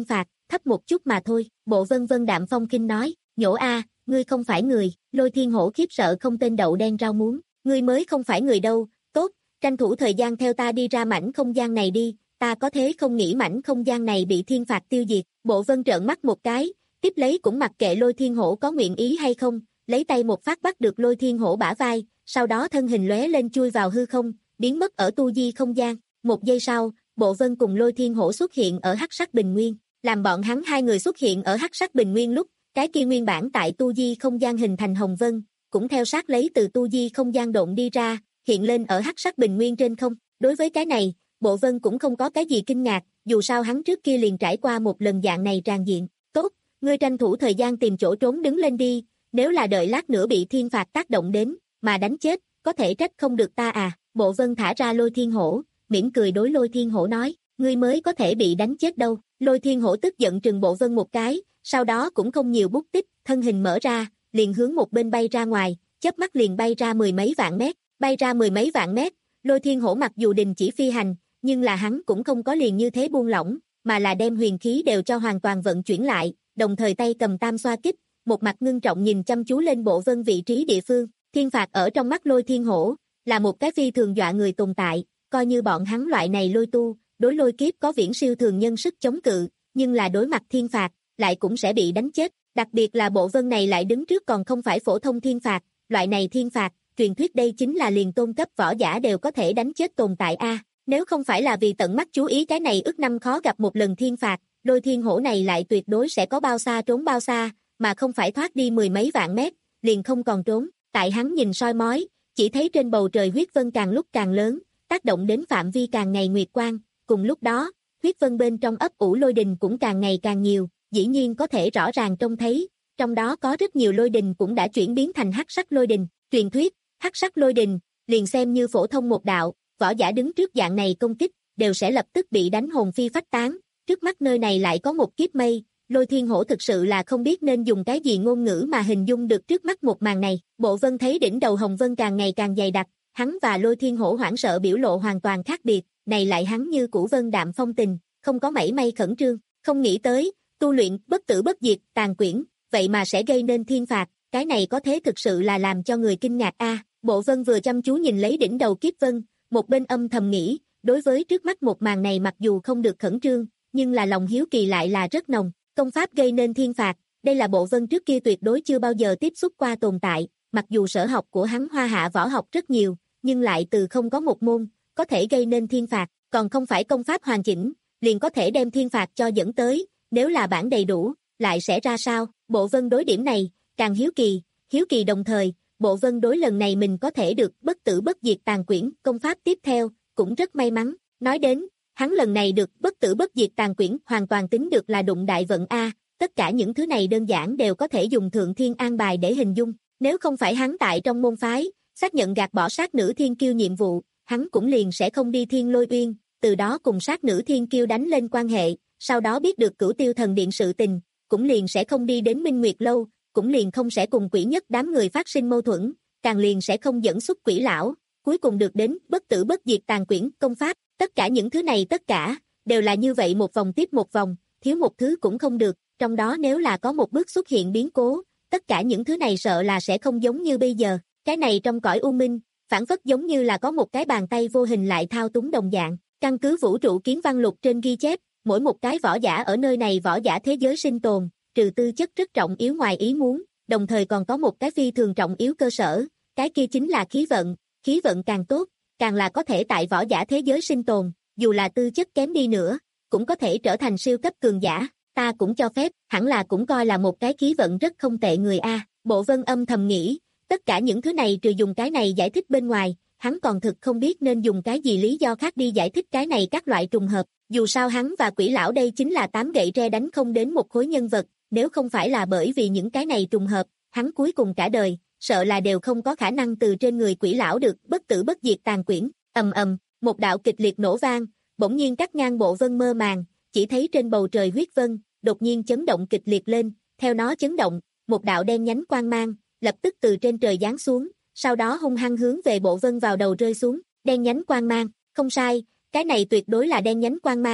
thấp một chút mà thôi. Bộ Vân Vân đạm phong kinh nói, nhổ a, ngươi không phải người. Lôi Thiên Hổ khiếp sợ không tên đậu đen rau muống, ngươi mới không phải người đâu. Tốt, tranh thủ thời gian theo ta đi ra mảnh không gian này đi, ta có thế không nghĩ mảnh không gian này bị thiên phạt tiêu diệt. Bộ Vân trợn mắt một cái, tiếp lấy cũng mặc kệ Lôi Thiên Hổ có nguyện ý hay không, lấy tay một phát bắt được Lôi Thiên Hổ bả vai, sau đó thân hình lóe lên chui vào hư không, biến mất ở tu di không gian. Một giây sau, Bộ Vân cùng Lôi Thiên Hổ xuất hiện ở Hắc Sắc Bình Nguyên, làm bọn hắn hai người xuất hiện ở Hắc Sắc Bình Nguyên lúc, cái kia nguyên bản tại tu di không gian hình thành hồng vân, cũng theo sát lấy từ tu di không gian độn đi ra, hiện lên ở Hắc Sắc Bình Nguyên trên không. Đối với cái này, Bộ Vân cũng không có cái gì kinh ngạc, dù sao hắn trước kia liền trải qua một lần dạng này tràn diện. Tốt, ngươi tranh thủ thời gian tìm chỗ trốn đứng lên đi, nếu là đợi lát nữa bị thiên phạt tác động đến, mà đánh chết, có thể trách không được ta à. Bộ Vân thả ra Lôi Thiên Hổ, mỉm cười đối Lôi Thiên Hổ nói, ngươi mới có thể bị đánh chết đâu. Lôi Thiên Hổ tức giận trừng Bộ Vân một cái, sau đó cũng không nhiều bút tích, thân hình mở ra, liền hướng một bên bay ra ngoài, chớp mắt liền bay ra mười mấy vạn mét, bay ra mười mấy vạn mét. Lôi Thiên Hổ mặc dù đình chỉ phi hành, nhưng là hắn cũng không có liền như thế buông lỏng, mà là đem huyền khí đều cho hoàn toàn vận chuyển lại, đồng thời tay cầm tam xoa kích, một mặt ngưng trọng nhìn chăm chú lên Bộ Vân vị trí địa phương. Thiên phạt ở trong mắt Lôi Thiên Hổ là một cái phi thường dọa người tồn tại, coi như bọn hắn loại này lôi tu, đối lôi kiếp có viễn siêu thường nhân sức chống cự, nhưng là đối mặt thiên phạt, lại cũng sẽ bị đánh chết. Đặc biệt là Bộ Vân này lại đứng trước còn không phải phổ thông thiên phạt, loại này thiên phạt, truyền thuyết đây chính là liền tôn cấp võ giả đều có thể đánh chết tồn tại a. Nếu không phải là vì tận mắt chú ý cái này ức năm khó gặp một lần thiên phạt, Lôi Thiên Hổ này lại tuyệt đối sẽ có bao xa trốn bao xa, mà không phải thoát đi mười mấy vạn mét, liền không còn trốn. Tại hắn nhìn soi mói, chỉ thấy trên bầu trời huyết vân càng lúc càng lớn, tác động đến phạm vi càng ngày nguyệt quang. Cùng lúc đó, huyết vân bên trong ấp ủ lôi đình cũng càng ngày càng nhiều, dĩ nhiên có thể rõ ràng trông thấy, trong đó có rất nhiều lôi đình cũng đã chuyển biến thành hắc sắc lôi đình. Truyền thuyết, hắc sắc lôi đình, liền xem như phổ thông một đạo, võ giả đứng trước dạng này công kích, đều sẽ lập tức bị đánh hồn phi phách tán. Trước mắt nơi này lại có một kiếp mây, Lôi Thiên Hổ thực sự là không biết nên dùng cái gì ngôn ngữ mà hình dung được trước mắt một màn này. Bộ Vân thấy đỉnh đầu hồng vân càng ngày càng dày đặc, hắn và Lôi Thiên Hổ hoảng sợ biểu lộ hoàn toàn khác biệt, này lại hắn như cũ vân đạm phong tình, không có mảy may khẩn trương, không nghĩ tới, tu luyện bất tử bất diệt, tàn quyển, vậy mà sẽ gây nên thiên phạt, cái này có thế thực sự là làm cho người kinh ngạc a. À, Bộ Vân vừa chăm chú nhìn lấy đỉnh đầu kiếp vân, một bên âm thầm nghĩ, đối với trước mắt một màn này mặc dù không được khẩn trương, nhưng là lòng hiếu kỳ lại là rất nồng. Công pháp gây nên thiên phạt, đây là Bộ Vân trước kia tuyệt đối chưa bao giờ tiếp xúc qua tồn tại, mặc dù sở học của hắn hoa hạ võ học rất nhiều, nhưng lại từ không có một môn, có thể gây nên thiên phạt, còn không phải công pháp hoàn chỉnh, liền có thể đem thiên phạt cho dẫn tới, nếu là bản đầy đủ, lại sẽ ra sao? Bộ Vân đối điểm này, càng hiếu kỳ, hiếu kỳ đồng thời, Bộ Vân đối lần này mình có thể được bất tử bất diệt tàn quyển, công pháp tiếp theo, cũng rất may mắn. Nói đến, hắn lần này được bất tử bất diệt tàn quyển hoàn toàn tính được là đụng đại vận A, tất cả những thứ này đơn giản đều có thể dùng thượng thiên an bài để hình dung. Nếu không phải hắn tại trong môn phái, xác nhận gạt bỏ sát nữ thiên kiêu nhiệm vụ, hắn cũng liền sẽ không đi Thiên Lôi Uyên, từ đó cùng sát nữ thiên kiêu đánh lên quan hệ, sau đó biết được Cửu Tiêu Thần Điện sự tình, cũng liền sẽ không đi đến Minh Nguyệt Lâu, cũng liền không sẽ cùng quỷ nhất đám người phát sinh mâu thuẫn, càng liền sẽ không dẫn xuất quỷ lão, cuối cùng được đến bất tử bất diệt tàn quyển công pháp. Tất cả những thứ này tất cả, đều là như vậy một vòng tiếp một vòng, thiếu một thứ cũng không được, trong đó nếu là có một bước xuất hiện biến cố, tất cả những thứ này sợ là sẽ không giống như bây giờ, cái này trong cõi u minh, phản phất giống như là có một cái bàn tay vô hình lại thao túng đồng dạng, căn cứ vũ trụ kiến văn lục trên ghi chép, mỗi một cái võ giả ở nơi này võ giả thế giới sinh tồn, trừ tư chất rất trọng yếu ngoài ý muốn, đồng thời còn có một cái phi thường trọng yếu cơ sở, cái kia chính là khí vận, khí vận càng tốt, càng là có thể tại võ giả thế giới sinh tồn, dù là tư chất kém đi nữa, cũng có thể trở thành siêu cấp cường giả, ta cũng cho phép, hẳn là cũng coi là một cái khí vận rất không tệ người a. Bộ Vân âm thầm nghĩ, tất cả những thứ này trừ dùng cái này giải thích bên ngoài, hắn còn thực không biết nên dùng cái gì lý do khác đi giải thích cái này các loại trùng hợp, dù sao hắn và quỷ lão đây chính là tám gậy tre đánh không đến một khối nhân vật, nếu không phải là bởi vì những cái này trùng hợp, hắn cuối cùng cả đời, sợ là đều không có khả năng từ trên người quỷ lão được bất tử bất diệt tàn quyển. Ầm ầm, một đạo kịch liệt nổ vang, bỗng nhiên cắt ngang Bộ Vân mơ màng, chỉ thấy trên bầu trời huyết vân, đột nhiên chấn động kịch liệt lên, theo nó chấn động, một đạo đen nhánh quang mang, lập tức từ trên trời giáng xuống, sau đó hung hăng hướng về Bộ Vân vào đầu rơi xuống, đen nhánh quang mang, không sai, cái này tuyệt đối là đen nhánh quang mang,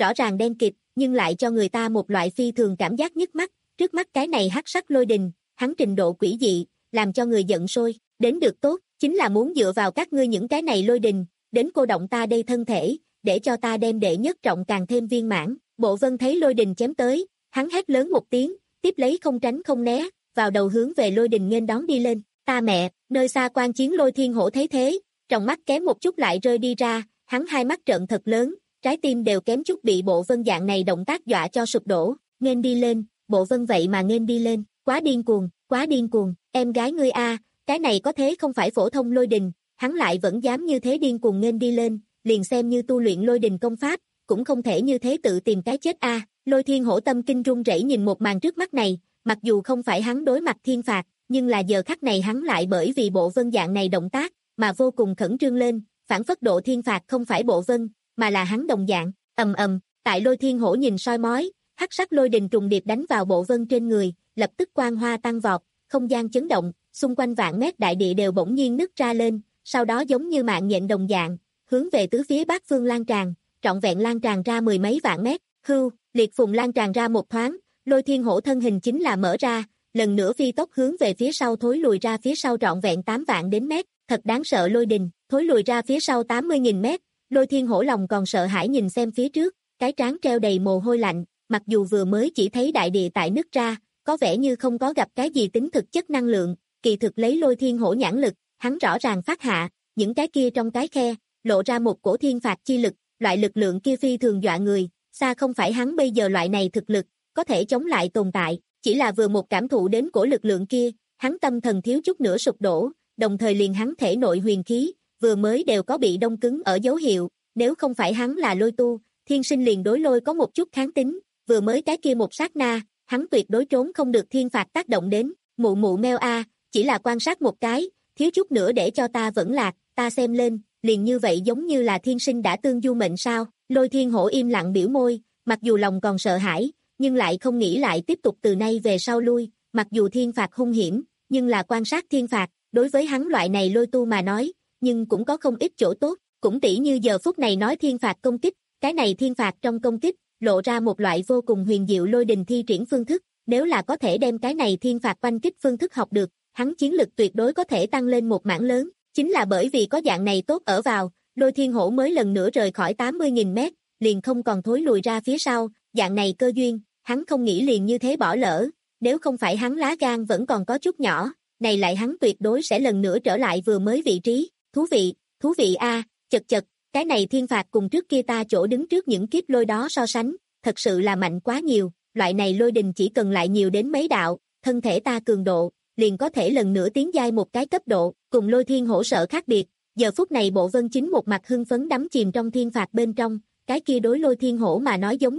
rõ ràng đen kịt, nhưng lại cho người ta một loại phi thường cảm giác nhức mắt, trước mắt cái này hắc sắc lôi đình, hắn trình độ quỷ dị, làm cho người giận sôi, đến được tốt, chính là muốn dựa vào các ngươi những cái này lôi đình, đến cô động ta đây thân thể, để cho ta đem đệ nhất trọng càng thêm viên mãn. Bộ Vân thấy lôi đình chém tới, hắn hét lớn một tiếng, tiếp lấy không tránh không né, vào đầu hướng về lôi đình nghênh đón đi lên. Ta mẹ, nơi xa quan chiến Lôi Thiên Hổ thấy thế, trong mắt kém một chút lại rơi đi ra, hắn hai mắt trợn thật lớn, trái tim đều kém chút bị Bộ Vân dạng này động tác dọa cho sụp đổ, nghênh đi lên, Bộ Vân vậy mà nghênh đi lên, quá điên cuồng, quá điên cuồng, em gái ngươi a, cái này có thế không phải phổ thông lôi đình, hắn lại vẫn dám như thế điên cuồng nghênh đi lên, liền xem như tu luyện lôi đình công pháp, cũng không thể như thế tự tìm cái chết a. Lôi Thiên Hổ tâm kinh run rẩy nhìn một màn trước mắt này, mặc dù không phải hắn đối mặt thiên phạt, nhưng là giờ khắc này hắn lại bởi vì Bộ Vân dạng này động tác, mà vô cùng khẩn trương lên, phản phất độ thiên phạt không phải Bộ Vân, mà là hắn đồng dạng, ầm ầm, tại Lôi Thiên Hổ nhìn soi mói, hắc sắc lôi đình trùng điệp đánh vào Bộ Vân trên người, lập tức quang hoa tăng vọt, không gian chấn động, xung quanh vạn mét đại địa đều bỗng nhiên nứt ra lên, sau đó giống như mạng nhện đồng dạng, hướng về tứ phía bát phương lan tràn, trọn vẹn lan tràn ra mười mấy vạn mét, hưu, liệt phùng lan tràn ra một thoáng, Lôi Thiên Hổ thân hình chính là mở ra, lần nữa phi tốc hướng về phía sau thối lùi ra phía sau trọn vẹn tám vạn đến mét, thật đáng sợ lôi đình, thối lùi ra phía sau tám mươi nghìn mét, Lôi Thiên Hổ lòng còn sợ hãi nhìn xem phía trước, cái trán treo đầy mồ hôi lạnh, mặc dù vừa mới chỉ thấy đại địa tại nứt ra, có vẻ như không có gặp cái gì tính thực chất năng lượng, kỳ thực lấy Lôi Thiên Hổ nhãn lực, hắn rõ ràng phát hạ, những cái kia trong cái khe, lộ ra một cổ thiên phạt chi lực, loại lực lượng kia phi thường dọa người, xa không phải hắn bây giờ loại này thực lực, có thể chống lại tồn tại, chỉ là vừa một cảm thụ đến cổ lực lượng kia, hắn tâm thần thiếu chút nữa sụp đổ, đồng thời liền hắn thể nội huyền khí, vừa mới đều có bị đông cứng ở dấu hiệu, nếu không phải hắn là lôi tu, thiên sinh liền đối lôi có một chút kháng tính, vừa mới cái kia một sát na, hắn tuyệt đối trốn không được thiên phạt tác động đến, mụ mụ meo a, chỉ là quan sát một cái, thiếu chút nữa để cho ta vẫn lạc, ta xem lên, liền như vậy giống như là thiên sinh đã tương du mệnh sao, Lôi Thiên Hổ im lặng biểu môi, mặc dù lòng còn sợ hãi, nhưng lại không nghĩ lại tiếp tục từ nay về sau lui, mặc dù thiên phạt hung hiểm, nhưng là quan sát thiên phạt, đối với hắn loại này lôi tu mà nói, nhưng cũng có không ít chỗ tốt, cũng tỉ như giờ phút này nói thiên phạt công kích, cái này thiên phạt trong công kích, lộ ra một loại vô cùng huyền diệu lôi đình thi triển phương thức, nếu là có thể đem cái này thiên phạt quanh kích phương thức học được, hắn chiến lực tuyệt đối có thể tăng lên một mảng lớn, chính là bởi vì có dạng này tốt ở vào, Lôi Thiên Hổ mới lần nữa rời khỏi tám mươi nghìn mét, liền không còn thối lùi ra phía sau, dạng này cơ duyên, hắn không nghĩ liền như thế bỏ lỡ, nếu không phải hắn lá gan vẫn còn có chút nhỏ, này lại hắn tuyệt đối sẽ lần nữa trở lại vừa mới vị trí, thú vị, thú vị a, chật chật, cái này thiên phạt cùng trước kia ta chỗ đứng trước những kiếp lôi đó so sánh, thật sự là mạnh quá nhiều, loại này lôi đình chỉ cần lại nhiều đến mấy đạo, thân thể ta cường độ, liền có thể lần nữa tiến giai một cái cấp độ, cùng Lôi Thiên Hổ sợ khác biệt, giờ phút này Bộ Vân chính một mặt hưng phấn đắm chìm trong thiên phạt bên trong, cái kia đối Lôi Thiên Hổ mà nói giống.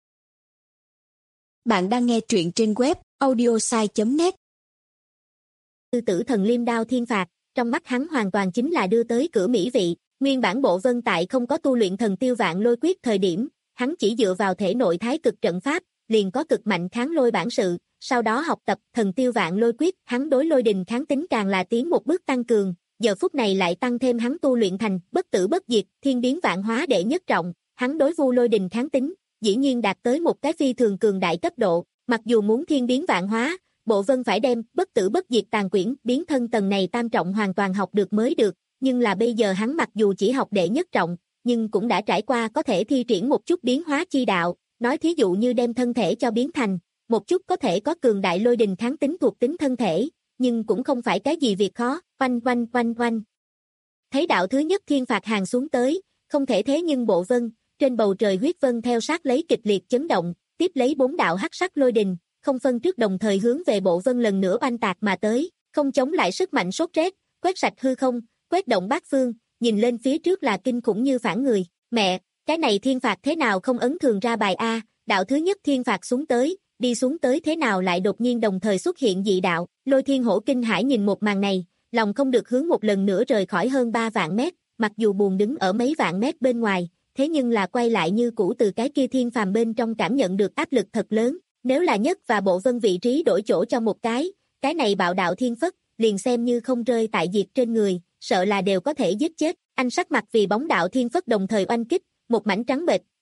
Bạn đang nghe truyện trên web audiosai chấm net. Tư tử thần liêm đao thiên phạt, trong mắt hắn hoàn toàn chính là đưa tới cửa mỹ vị, nguyên bản Bộ Vân tại không có tu luyện thần tiêu vạn lôi quyết thời điểm, hắn chỉ dựa vào thể nội thái cực trận pháp, liền có cực mạnh kháng lôi bản sự, sau đó học tập thần tiêu vạn lôi quyết, hắn đối lôi đình kháng tính càng là tiến một bước tăng cường, giờ phút này lại tăng thêm hắn tu luyện thành bất tử bất diệt, thiên biến vạn hóa đệ nhất trọng, hắn đối vu lôi đình kháng tính, dĩ nhiên đạt tới một cái phi thường cường đại cấp độ, mặc dù muốn thiên biến vạn hóa, Bộ Vân phải đem bất tử bất diệt tàn quyển biến thân tầng này tam trọng hoàn toàn học được mới được, nhưng là bây giờ hắn mặc dù chỉ học đệ nhất trọng, nhưng cũng đã trải qua có thể thi triển một chút biến hóa chi đạo, nói thí dụ như đem thân thể cho biến thành, một chút có thể có cường đại lôi đình kháng tính thuộc tính thân thể, nhưng cũng không phải cái gì việc khó, oanh oanh oanh oanh. Thấy đạo thứ nhất thiên phạt hàng xuống tới, không thể thế nhưng Bộ Vân, trên bầu trời huyết vân theo sát lấy kịch liệt chấn động, tiếp lấy bốn đạo hắc sắc lôi đình, không phân trước đồng thời hướng về Bộ Vân lần nữa oanh tạc mà tới, không chống lại sức mạnh sốt rét, quét sạch hư không, quét động bát phương, nhìn lên phía trước là kinh khủng như phản người, mẹ, cái này thiên phạt thế nào không ấn thường ra bài a, đạo thứ nhất thiên phạt xuống tới, đi xuống tới thế nào lại đột nhiên đồng thời xuất hiện dị đạo, Lôi Thiên Hổ kinh hãi nhìn một màn này, lòng không được hướng một lần nữa rời khỏi hơn ba vạn mét, mặc dù buồn đứng ở mấy vạn mét bên ngoài, thế nhưng là quay lại như cũ từ cái kia thiên phàm bên trong cảm nhận được áp lực thật lớn, nếu là Nhất và Bộ Vân vị trí đổi chỗ cho một cái, cái này bạo đạo thiên phất, liền xem như không rơi tại diệt trên người, sợ là đều có thể giết chết, anh sắc mặt vì bóng đạo thiên phất đồng thời oanh kích, một mảnh trắng bệch,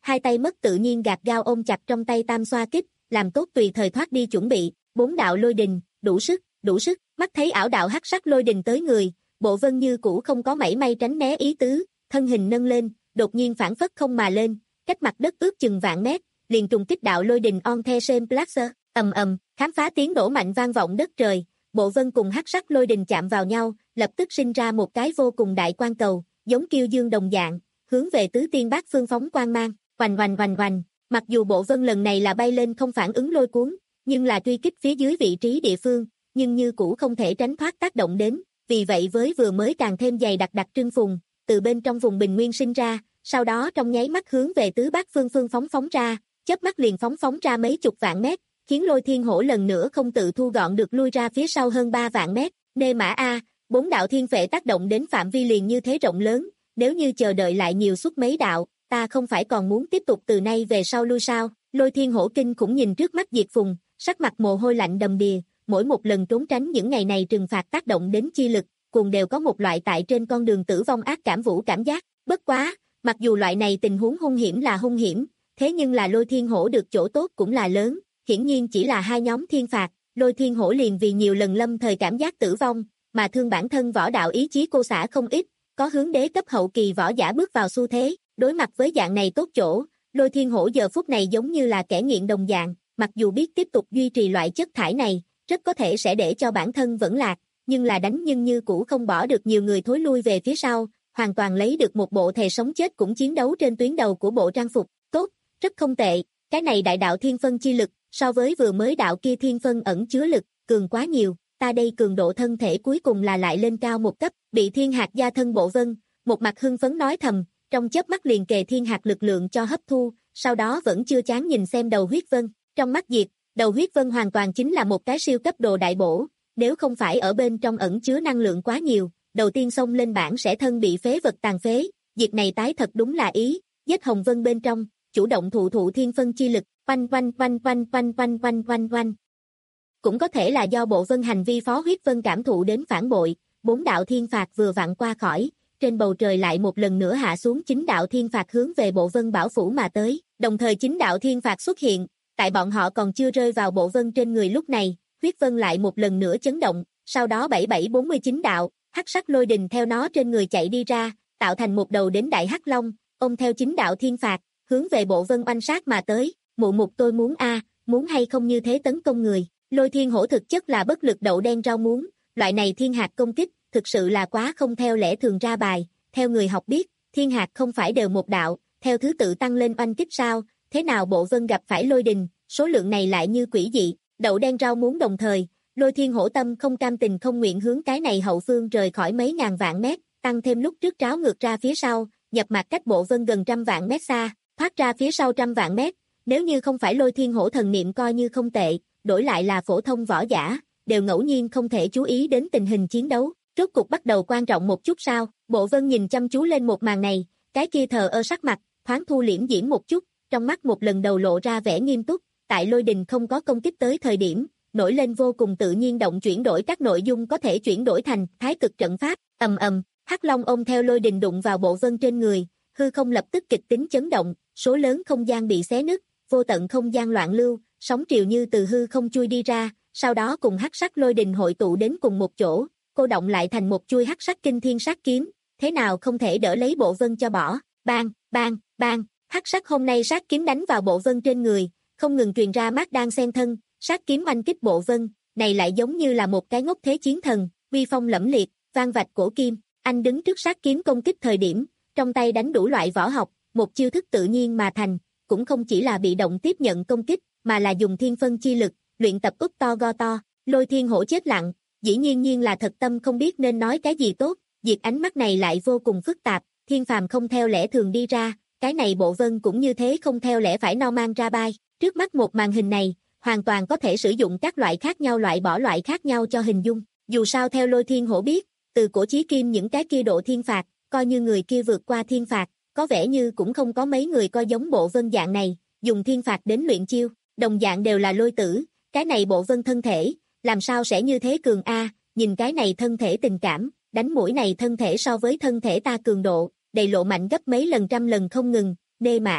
hai tay mất tự nhiên gạt gao ôm chặt trong tay tam xoa kích, làm tốt tùy thời thoát đi chuẩn bị, bốn đạo lôi đình, đủ sức, đủ sức, mắt thấy ảo đạo hắc sắc lôi đình tới người, Bộ Vân như cũ không có mảy may tránh né ý tứ, thân hình nâng lên, đột nhiên phản phất không mà lên, cách mặt đất ước chừng vạn mét, liền trùng kích đạo lôi đình on the same placer, ầm ầm, khám phá tiếng nổ mạnh vang vọng đất trời, Bộ Vân cùng hắc sắc lôi đình chạm vào nhau, lập tức sinh ra một cái vô cùng đại quang cầu, giống kiêu dương đồng dạng, hướng về tứ tiên bát phương phóng quang mang, oanh oanh oanh oanh, mặc dù Bộ Vân lần này là bay lên không phản ứng lôi cuốn, nhưng là truy kích phía dưới vị trí địa phương, nhưng như cũ không thể tránh thoát tác động đến, vì vậy với vừa mới càng thêm dày đặc đặc trưng phùng, từ bên trong vùng bình nguyên sinh ra, sau đó trong nháy mắt hướng về tứ bát phương phương phóng phóng ra, chớp mắt liền phóng phóng ra mấy chục vạn mét, khiến Lôi Thiên Hổ lần nữa không tự thu gọn được lui ra phía sau hơn ba vạn mét, nê mã a, bốn đạo thiên phệ tác động đến phạm vi liền như thế rộng lớn, nếu như chờ đợi lại nhiều suốt mấy đạo, ta không phải còn muốn tiếp tục từ nay về sau lui sao? Lôi Thiên Hổ kinh cũng nhìn trước mắt Diệt Phùng, sắc mặt mồ hôi lạnh đầm đìa, mỗi một lần trốn tránh những ngày này trừng phạt tác động đến chi lực, cùng đều có một loại tại trên con đường tử vong ác cảm vũ cảm giác, bất quá, mặc dù loại này tình huống hung hiểm là hung hiểm, thế nhưng là Lôi Thiên Hổ được chỗ tốt cũng là lớn, hiển nhiên chỉ là hai nhóm thiên phạt, Lôi Thiên Hổ liền vì nhiều lần lâm thời cảm giác tử vong, mà thương bản thân võ đạo ý chí cô xã không ít, có hướng đế cấp hậu kỳ võ giả bước vào xu thế, đối mặt với dạng này tốt chỗ, Lôi Thiên Hổ giờ phút này giống như là kẻ nghiện đồng dạng, mặc dù biết tiếp tục duy trì loại chất thải này, rất có thể sẽ để cho bản thân vẫn lạc, nhưng là đánh nhưng như cũ không bỏ được nhiều người thối lui về phía sau, hoàn toàn lấy được một bộ thề sống chết cũng chiến đấu trên tuyến đầu của bộ trang phục, tốt, rất không tệ, cái này đại đạo thiên phân chi lực, so với vừa mới đạo kia thiên phân ẩn chứa lực, cường quá nhiều, ta đây cường độ thân thể cuối cùng là lại lên cao một cấp, bị thiên hạt gia thân Bộ Vân, một mặt hưng phấn nói thầm, trong chớp mắt liền kề thiên hạt lực lượng cho hấp thu, sau đó vẫn chưa chán nhìn xem đầu huyết vân, trong mắt Diệt, đầu huyết vân hoàn toàn chính là một cái siêu cấp đồ đại bổ, nếu không phải ở bên trong ẩn chứa năng lượng quá nhiều, đầu tiên xông lên bảng sẽ thân bị phế vật tàn phế, Diệt này tái thật đúng là ý, giết Hồng Vân bên trong, chủ động thụ thụ thiên phân chi lực, oanh oanh oanh oanh oanh oanh oanh oanh oanh. Cũng có thể là do Bộ Vân hành vi phó huyết vân cảm thụ đến phản bội, bốn đạo thiên phạt vừa vặn qua khỏi, trên bầu trời lại một lần nữa hạ xuống chín đạo thiên phạt hướng về Bộ Vân bảo phủ mà tới, đồng thời chín đạo thiên phạt xuất hiện, tại bọn họ còn chưa rơi vào Bộ Vân trên người lúc này, huyết vân lại một lần nữa chấn động, sau đó bảy bảy bốn mươi chín đạo, hắc sắc lôi đình theo nó trên người chạy đi ra, tạo thành một đầu đến đại hắc long, ôm theo chín đạo thiên phạt, hướng về Bộ Vân oanh sát mà tới, mụ mục tôi muốn a, muốn hay không như thế tấn công người, Lôi Thiên Hổ thực chất là bất lực đậu đen rau muống, loại này thiên hạt công kích, thực sự là quá không theo lẽ thường ra bài, theo người học biết, thiên hạt không phải đều một đạo, theo thứ tự tăng lên oanh kích sao, thế nào Bộ Vân gặp phải lôi đình, số lượng này lại như quỷ dị, đậu đen rau muống đồng thời, Lôi Thiên Hổ tâm không cam tình không nguyện hướng cái này hậu phương rời khỏi mấy ngàn vạn mét, tăng thêm lúc trước tráo ngược ra phía sau, nhập mặt cách Bộ Vân gần trăm vạn mét xa, thoát ra phía sau trăm vạn mét, nếu như không phải Lôi Thiên Hổ thần niệm coi như không tệ, đổi lại là phổ thông võ giả, đều ngẫu nhiên không thể chú ý đến tình hình chiến đấu, rốt cục bắt đầu quan trọng một chút sao, Bộ Vân nhìn chăm chú lên một màn này, cái kia thờ ơ sắc mặt, thoáng thu liễm diễm một chút, trong mắt một lần đầu lộ ra vẻ nghiêm túc, tại lôi đình không có công kích tới thời điểm, nổi lên vô cùng tự nhiên động chuyển đổi các nội dung có thể chuyển đổi thành thái cực trận pháp, ầm ầm, hắc long ôm theo lôi đình đụng vào Bộ Vân trên người, hư không lập tức kịch tính chấn động, số lớn không gian bị xé nứt, vô tận không gian loạn lưu, sóng triều như từ hư không chui đi ra, sau đó cùng hắc sắc lôi đình hội tụ đến cùng một chỗ, cô động lại thành một chuôi hắc sắc kinh thiên sát kiếm, thế nào không thể đỡ lấy Bộ Vân cho bỏ, bang, bang, bang, hắc sắc hôm nay sát kiếm đánh vào Bộ Vân trên người, không ngừng truyền ra mát đang xen thân, sát kiếm oanh kích Bộ Vân, này lại giống như là một cái ngốc thế chiến thần, uy phong lẫm liệt, vang vạch cổ kim, anh đứng trước sát kiếm công kích thời điểm, trong tay đánh đủ loại võ học, một chiêu thức tự nhiên mà thành, cũng không chỉ là bị động tiếp nhận công kích, mà là dùng thiên phân chi lực, luyện tập úp to go to, Lôi Thiên Hổ chết lặng, dĩ nhiên nhiên là thật tâm không biết nên nói cái gì tốt, Diệt ánh mắt này lại vô cùng phức tạp, thiên phàm không theo lẽ thường đi ra, cái này Bộ Vân cũng như thế không theo lẽ phải no mang ra bai, trước mắt một màn hình này, hoàn toàn có thể sử dụng các loại khác nhau loại bỏ loại khác nhau cho hình dung, dù sao theo Lôi Thiên Hổ biết, từ cổ chí kim những cái kia độ thiên phạt, coi như người kia vượt qua thiên phạt, có vẻ như cũng không có mấy người coi giống Bộ Vân dạng này, dùng thiên phạt đến luyện chiêu, đồng dạng đều là lôi tử, cái này Bộ Vân thân thể, làm sao sẽ như thế cường a, nhìn cái này thân thể tình cảm, đánh mũi này thân thể so với thân thể ta cường độ, đầy lộ mạnh gấp mấy lần trăm lần không ngừng, nê mã,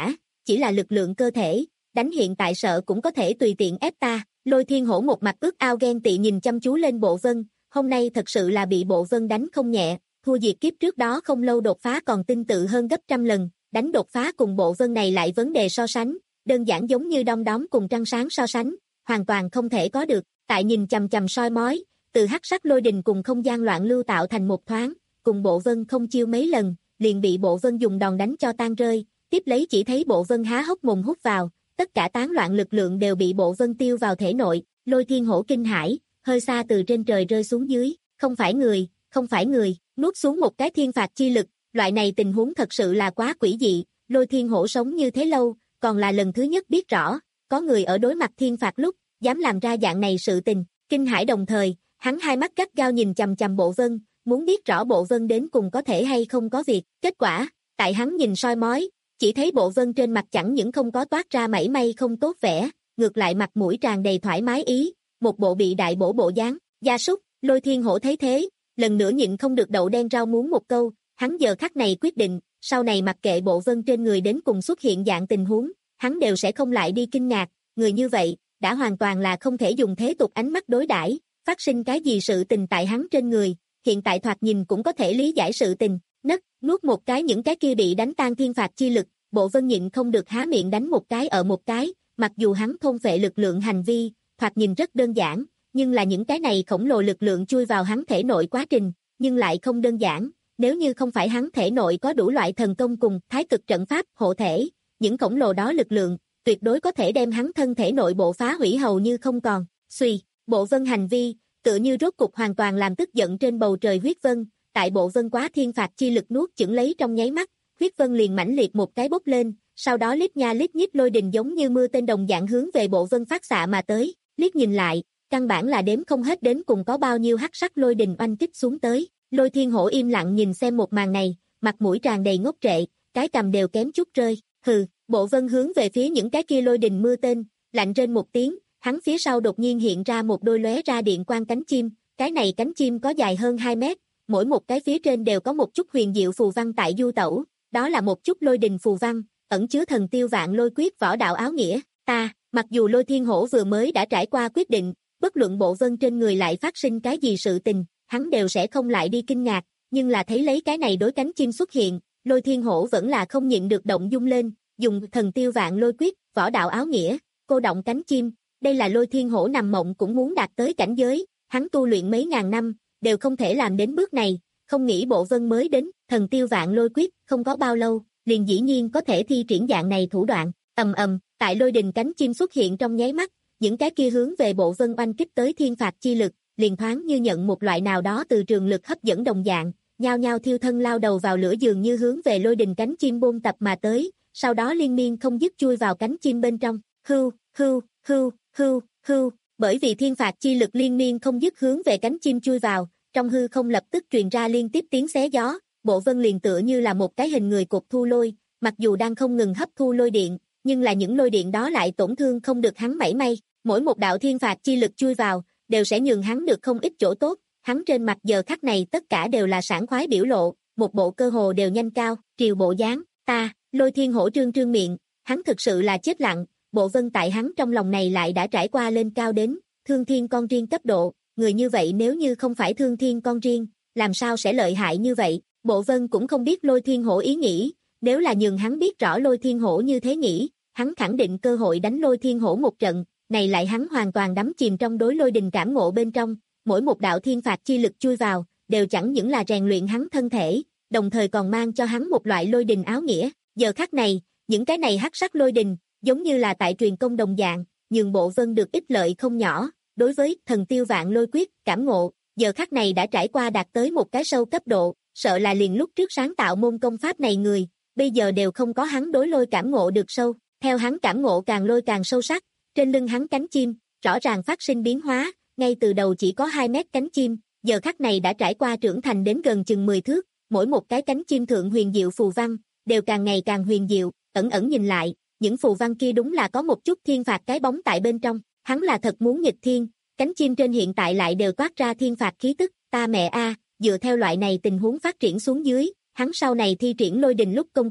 chỉ là lực lượng cơ thể, đánh hiện tại sợ cũng có thể tùy tiện ép ta. Lôi Thiên Hổ một mặt ước ao ghen tị nhìn chăm chú lên Bộ Vân, hôm nay thật sự là bị Bộ Vân đánh không nhẹ, thua diệt kiếp trước đó không lâu đột phá còn tinh tự hơn gấp trăm lần, đánh đột phá cùng Bộ Vân này lại vấn đề so sánh, đơn giản giống như đom đóm cùng trăng sáng so sánh, hoàn toàn không thể có được. Tại nhìn chằm chằm soi mói, từ hắc sắc lôi đình cùng không gian loạn lưu tạo thành một thoáng, cùng Bộ Vân không chiêu mấy lần, liền bị Bộ Vân dùng đòn đánh cho tan rơi, tiếp lấy chỉ thấy Bộ Vân há hốc mồm hút vào, tất cả tán loạn lực lượng đều bị Bộ Vân tiêu vào thể nội. Lôi Thiên Hổ kinh hãi, hơi xa từ trên trời rơi xuống dưới, không phải người, không phải người, nuốt xuống một cái thiên phạt chi lực, loại này tình huống thật sự là quá quỷ dị. Lôi Thiên Hổ sống như thế lâu, còn là lần thứ nhất biết rõ, có người ở đối mặt thiên phạt lúc, dám làm ra dạng này sự tình. Kinh hãi đồng thời, hắn hai mắt gắt gao nhìn chằm chằm Bộ Vân, muốn biết rõ Bộ Vân đến cùng có thể hay không có việc. Kết quả, tại hắn nhìn soi mói, chỉ thấy Bộ Vân trên mặt chẳng những không có toát ra mảy may không tốt vẻ, ngược lại mặt mũi tràn đầy thoải mái ý, một bộ bị đại bổ bộ dáng. Gia súc. Lôi Thiên Hổ thấy thế, lần nữa nhịn không được đậu đen rau muống một câu, hắn giờ khắc này quyết định, sau này mặc kệ Bộ Vân trên người đến cùng xuất hiện dạng tình huống, hắn đều sẽ không lại đi kinh ngạc, người như vậy, đã hoàn toàn là không thể dùng thế tục ánh mắt đối đãi, phát sinh cái gì sự tình tại hắn trên người, hiện tại thoạt nhìn cũng có thể lý giải sự tình. Nấc, nuốt một cái những cái kia bị đánh tan thiên phạt chi lực, Bộ Vân nhịn không được há miệng đánh một cái ở một cái, mặc dù hắn thôn phệ lực lượng hành vi, thoạt nhìn rất đơn giản, nhưng là những cái này khổng lồ lực lượng chui vào hắn thể nội quá trình, nhưng lại không đơn giản, nếu như không phải hắn thể nội có đủ loại thần công cùng thái cực trận pháp hộ thể, những khổng lồ đó lực lượng, tuyệt đối có thể đem hắn thân thể nội bộ phá hủy hầu như không còn. Xuy, Bộ Vân hành vi, tựa như rốt cục hoàn toàn làm tức giận trên bầu trời huyết vân, tại Bộ Vân quá thiên phạt chi lực nuốt chửng lấy trong nháy mắt, huyết vân liền mãnh liệt một cái bốc lên, sau đó lít nha lít nhít lôi đình giống như mưa tên đồng dạng hướng về Bộ Vân phát xạ mà tới, liếc nhìn lại, căn bản là đếm không hết đến cùng có bao nhiêu hắc sắc lôi đình oanh kích xuống tới. Lôi Thiên Hổ im lặng nhìn xem một màn này, mặt mũi tràn đầy ngốc trệ, cái cằm đều kém chút rơi. Hừ. Bộ Vân hướng về phía những cái kia lôi đình mưa tên, lạnh rên một tiếng, hắn phía sau đột nhiên hiện ra một đôi lóe ra điện quang cánh chim, cái này cánh chim có dài hơn hai mét, mỗi một cái phía trên đều có một chút huyền diệu phù văn tại du tẩu, đó là một chút lôi đình phù văn, ẩn chứa thần tiêu vạn lôi quyết võ đạo áo nghĩa. Ta, mặc dù Lôi Thiên Hổ vừa mới đã trải qua quyết định, bất luận Bộ Vân trên người lại phát sinh cái gì sự tình, hắn đều sẽ không lại đi kinh ngạc, nhưng là thấy lấy cái này đối cánh chim xuất hiện, Lôi Thiên Hổ vẫn là không nhịn được động dung lên, dùng thần tiêu vạn lôi quyết, võ đạo áo nghĩa, cô động cánh chim, đây là Lôi Thiên Hổ nằm mộng cũng muốn đạt tới cảnh giới, hắn tu luyện mấy ngàn năm, đều không thể làm đến bước này, không nghĩ Bộ Vân mới đến, thần tiêu vạn lôi quyết, không có bao lâu, liền dĩ nhiên có thể thi triển dạng này thủ đoạn. Ầm ầm, tại lôi đình cánh chim xuất hiện trong nháy mắt, những cái kia hướng về Bộ Vân oanh kích tới thiên phạt chi lực, liền thoáng như nhận một loại nào đó từ trường lực hấp dẫn đồng dạng, nhao nhao thiêu thân lao đầu vào lửa dường như hướng về lôi đình cánh chim bôn tập mà tới, sau đó liên miên không dứt chui vào cánh chim bên trong. Hưu, hưu, hưu, hưu, hưu, bởi vì thiên phạt chi lực liên miên không dứt hướng về cánh chim chui vào, trong hư không lập tức truyền ra liên tiếp tiếng xé gió, Bộ Vân liền tựa như là một cái hình người cột thu lôi, mặc dù đang không ngừng hấp thu lôi điện, nhưng là những lôi điện đó lại tổn thương không được hắn mảy may, mỗi một đạo thiên phạt chi lực chui vào, đều sẽ nhường hắn được không ít chỗ tốt, hắn trên mặt giờ khắc này tất cả đều là sảng khoái biểu lộ, một bộ cơ hồ đều nhanh cao, triều bộ dáng. Ta, Lôi Thiên Hổ trương trương miệng, hắn thực sự là chết lặng, Bộ Vân tại hắn trong lòng này lại đã trải qua lên cao đến thương thiên con riêng cấp độ, người như vậy nếu như không phải thương thiên con riêng, làm sao sẽ lợi hại như vậy. Bộ Vân cũng không biết Lôi Thiên Hổ ý nghĩ, nếu là nhường hắn biết rõ Lôi Thiên Hổ như thế nghĩ, hắn khẳng định cơ hội đánh Lôi Thiên Hổ một trận, này lại hắn hoàn toàn đắm chìm trong đối lôi đình cảm ngộ bên trong, mỗi một đạo thiên phạt chi lực chui vào, đều chẳng những là rèn luyện hắn thân thể, đồng thời còn mang cho hắn một loại lôi đình áo nghĩa. Giờ khắc này, những cái này hắc sắc lôi đình, giống như là tại truyền công đồng dạng, nhường Bộ Vân được ích lợi không nhỏ, đối với thần tiêu vạn lôi quyết, cảm ngộ, giờ khắc này đã trải qua đạt tới một cái sâu cấp độ, sợ là liền lúc trước sáng tạo môn công pháp này người, bây giờ đều không có hắn đối lôi cảm ngộ được sâu, theo hắn cảm ngộ càng lôi càng sâu sắc, trên lưng hắn cánh chim, rõ ràng phát sinh biến hóa, ngay từ đầu chỉ có hai mét cánh chim, giờ khắc này đã trải qua trưởng thành đến gần chừng mười thước, mỗi một cái cánh chim thượng huyền diệu phù văn, đều càng ngày càng huyền diệu, ẩn ẩn nhìn lại, những phù văn kia đúng là có một chút thiên phạt cái bóng tại bên trong, hắn là thật muốn nghịch thiên, cánh chim trên hiện tại lại đều toát ra thiên phạt khí tức, ta mẹ a, dựa theo loại này tình huống phát triển xuống dưới, hắn sau này thi triển lôi đình lúc công kích,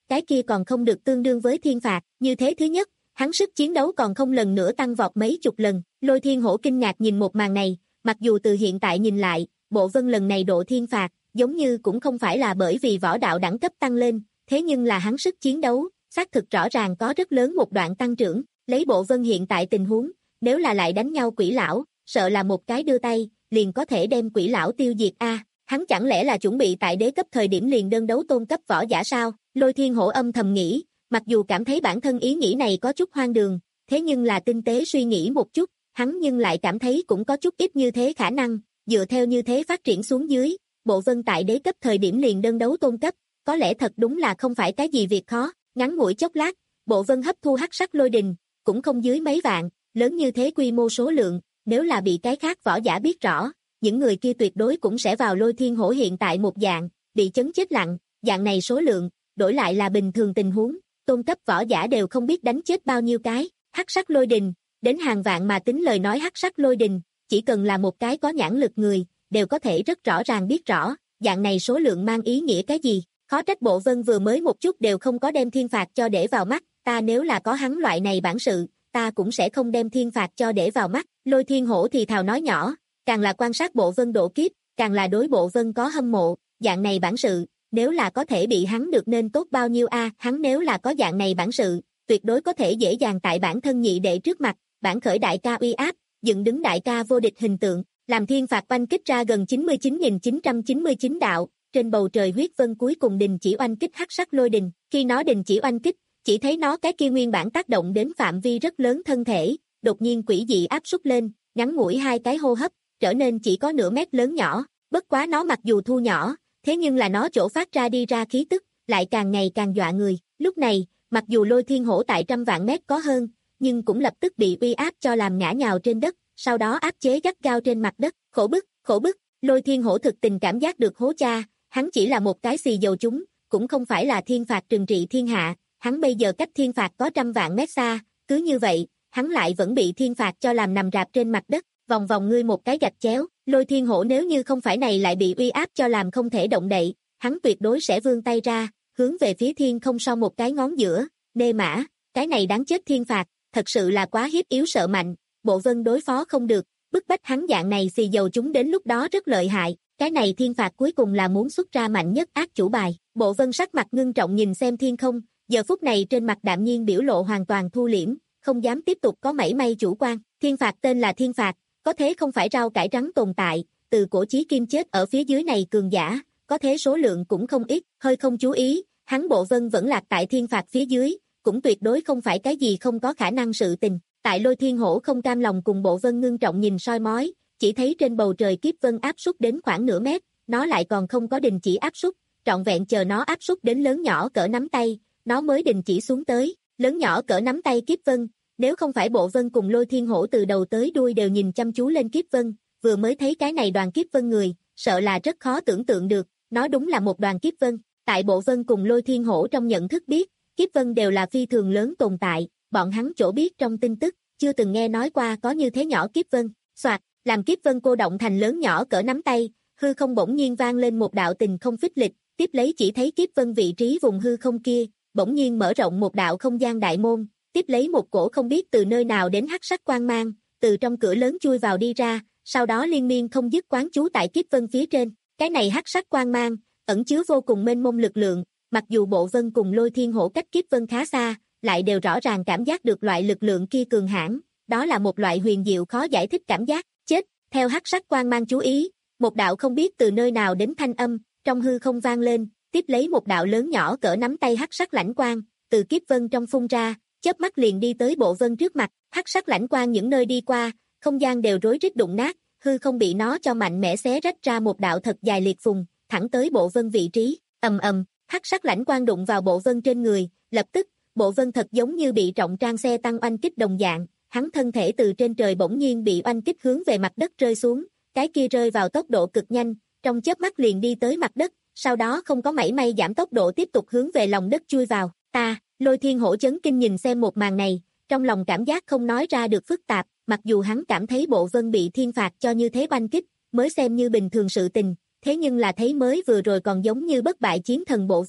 cái kia còn không được tương đương với thiên phạt, như thế thứ nhất, hắn sức chiến đấu còn không lần nữa tăng vọt mấy chục lần. Lôi Thiên Hổ kinh ngạc nhìn một màn này, mặc dù từ hiện tại nhìn lại, Bộ Vân lần này độ thiên phạt, giống như cũng không phải là bởi vì võ đạo đẳng cấp tăng lên, thế nhưng là hắn sức chiến đấu, xác thực rõ ràng có rất lớn một đoạn tăng trưởng, lấy Bộ Vân hiện tại tình huống, nếu là lại đánh nhau quỷ lão, sợ là một cái đưa tay, liền có thể đem quỷ lão tiêu diệt a. Hắn chẳng lẽ là chuẩn bị tại đế cấp thời điểm liền đơn đấu tôn cấp võ giả sao? Lôi Thiên Hổ âm thầm nghĩ, mặc dù cảm thấy bản thân ý nghĩ này có chút hoang đường, thế nhưng là tinh tế suy nghĩ một chút, hắn nhưng lại cảm thấy cũng có chút ít như thế khả năng, dựa theo như thế phát triển xuống dưới, Bộ Vân tại đế cấp thời điểm liền đơn đấu tôn cấp, có lẽ thật đúng là không phải cái gì việc khó. Ngắn ngủi chốc lát, Bộ Vân hấp thu hắc sắc lôi đình, cũng không dưới mấy vạn, lớn như thế quy mô số lượng, nếu là bị cái khác võ giả biết rõ, những người kia tuyệt đối cũng sẽ vào Lôi Thiên Hổ hiện tại một dạng, bị chấn chết lặng, dạng này số lượng, đổi lại là bình thường tình huống, tôn cấp võ giả đều không biết đánh chết bao nhiêu cái. Hắc sắc lôi đình, đến hàng vạn mà tính lời nói hắc sắc lôi đình, chỉ cần là một cái có nhãn lực người, đều có thể rất rõ ràng biết rõ, dạng này số lượng mang ý nghĩa cái gì. Khó trách Bộ Vân vừa mới một chút đều không có đem thiên phạt cho để vào mắt, ta nếu là có hắn loại này bản sự, ta cũng sẽ không đem thiên phạt cho để vào mắt. Lôi Thiên Hổ thì thào nói nhỏ, càng là quan sát Bộ Vân độ kiếp, càng là đối Bộ Vân có hâm mộ, dạng này bản sự, nếu là có thể bị hắn được nên tốt bao nhiêu a, hắn nếu là có dạng này bản sự, tuyệt đối có thể dễ dàng tại bản thân nhị đệ trước mặt, bản khởi đại ca uy áp, dựng đứng đại ca vô địch hình tượng, làm thiên phạt oanh kích ra gần chín mươi chín nghìn chín trăm chín mươi chín đạo, trên bầu trời huyết vân cuối cùng đình chỉ oanh kích hắc sắc lôi đình, khi nó đình chỉ oanh kích, chỉ thấy nó cái kia nguyên bản tác động đến phạm vi rất lớn thân thể, đột nhiên quỷ dị áp súc lên, ngắn ngủi hai cái hô hấp, trở nên chỉ có nửa mét lớn nhỏ, bất quá nó mặc dù thu nhỏ, thế nhưng là nó chỗ phát ra đi ra khí tức, lại càng ngày càng dọa người. Lúc này, mặc dù Lôi Thiên Hổ tại trăm vạn mét có hơn, nhưng cũng lập tức bị uy áp cho làm ngã nhào trên đất, sau đó áp chế gắt gao trên mặt đất, khổ bức, khổ bức. Lôi Thiên Hổ thực tình cảm giác được hố cha, hắn chỉ là một cái xì dầu chúng, cũng không phải là thiên phạt trừng trị thiên hạ, hắn bây giờ cách thiên phạt có trăm vạn mét xa, cứ như vậy, hắn lại vẫn bị thiên phạt cho làm nằm rạp trên mặt đất, vòng vòng ngươi một cái gạch chéo. Lôi Thiên Hổ nếu như không phải này lại bị uy áp cho làm không thể động đậy, hắn tuyệt đối sẽ vươn tay ra, hướng về phía thiên không sau một cái ngón giữa, nê mã, cái này đáng chết thiên phạt, thật sự là quá hiếp yếu sợ mạnh, Bộ Vân đối phó không được, bức bách hắn dạng này xì dầu chúng đến lúc đó rất lợi hại, cái này thiên phạt cuối cùng là muốn xuất ra mạnh nhất ác chủ bài. Bộ Vân sắc mặt ngưng trọng nhìn xem thiên không, giờ phút này trên mặt đạm nhiên biểu lộ hoàn toàn thu liễm, không dám tiếp tục có mảy may chủ quan. Thiên phạt tên là thiên phạt, có thế không phải rau cải trắng tồn tại, từ cổ chí kim chết ở phía dưới này cường giả, có thế số lượng cũng không ít, hơi không chú ý, hắn Bộ Vân vẫn lạc tại thiên phạt phía dưới, cũng tuyệt đối không phải cái gì không có khả năng sự tình. Tại Lôi Thiên Hổ không cam lòng cùng Bộ Vân ngưng trọng nhìn soi mói, chỉ thấy trên bầu trời kiếp vân áp súc đến khoảng nửa mét, nó lại còn không có đình chỉ áp súc, trọn vẹn chờ nó áp súc đến lớn nhỏ cỡ nắm tay, nó mới đình chỉ xuống tới. Lớn nhỏ cỡ nắm tay kiếp vân, nếu không phải Bộ Vân cùng Lôi Thiên Hổ từ đầu tới đuôi đều nhìn chăm chú lên kiếp vân, vừa mới thấy cái này đoàn kiếp vân người, sợ là rất khó tưởng tượng được, nó đúng là một đoàn kiếp vân. Tại Bộ Vân cùng Lôi Thiên Hổ trong nhận thức biết, kiếp vân đều là phi thường lớn tồn tại, bọn hắn chỗ biết trong tin tức, chưa từng nghe nói qua có như thế nhỏ kiếp vân. Soạt, làm kiếp vân cô động thành lớn nhỏ cỡ nắm tay, hư không bỗng nhiên vang lên một đạo tình không phích lịch, tiếp lấy chỉ thấy kiếp vân vị trí vùng hư không kia, bỗng nhiên mở rộng một đạo không gian đại môn, tiếp lấy một cổ không biết từ nơi nào đến hắc sắc quang mang, từ trong cửa lớn chui vào đi ra, sau đó liên miên không dứt quán chú tại kiếp vân phía trên. Cái này hắc sắc quang mang, ẩn chứa vô cùng mênh mông lực lượng, mặc dù Bộ Vân cùng Lôi Thiên Hổ cách kiếp vân khá xa, lại đều rõ ràng cảm giác được loại lực lượng kia cường hãn, đó là một loại huyền diệu khó giải thích cảm giác. Chết, theo hắc sắc quang mang chú ý, một đạo không biết từ nơi nào đến thanh âm, trong hư không vang lên, tiếp lấy một đạo lớn nhỏ cỡ nắm tay hắc sắc lãnh quang, từ kiếp vân trong phun ra, chớp mắt liền đi tới Bộ Vân trước mặt, hắc sắc lãnh quang những nơi đi qua, không gian đều rối rít đụng nát, hư không bị nó cho mạnh mẽ xé rách ra một đạo thật dài liệt phùng, thẳng tới Bộ Vân vị trí. Ầm ầm, hắc sắc lãnh quang đụng vào Bộ Vân trên người, lập tức, Bộ Vân thật giống như bị trọng trang xe tăng oanh kích đồng dạng, hắn thân thể từ trên trời bỗng nhiên bị oanh kích hướng về mặt đất rơi xuống, cái kia rơi vào tốc độ cực nhanh, trong chớp mắt liền đi tới mặt đất, sau đó không có mảy may giảm tốc độ tiếp tục hướng về lòng đất chui vào. Ta, Lôi Thiên Hổ chấn kinh nhìn xem một màn này, trong lòng cảm giác không nói ra được phức tạp, mặc dù hắn cảm thấy Bộ Vân bị thiên phạt cho như thế oanh kích, mới xem như bình thường sự tình, thế nhưng là thấy mới vừa rồi còn giống như bất bại chiến thần Bộ Vân,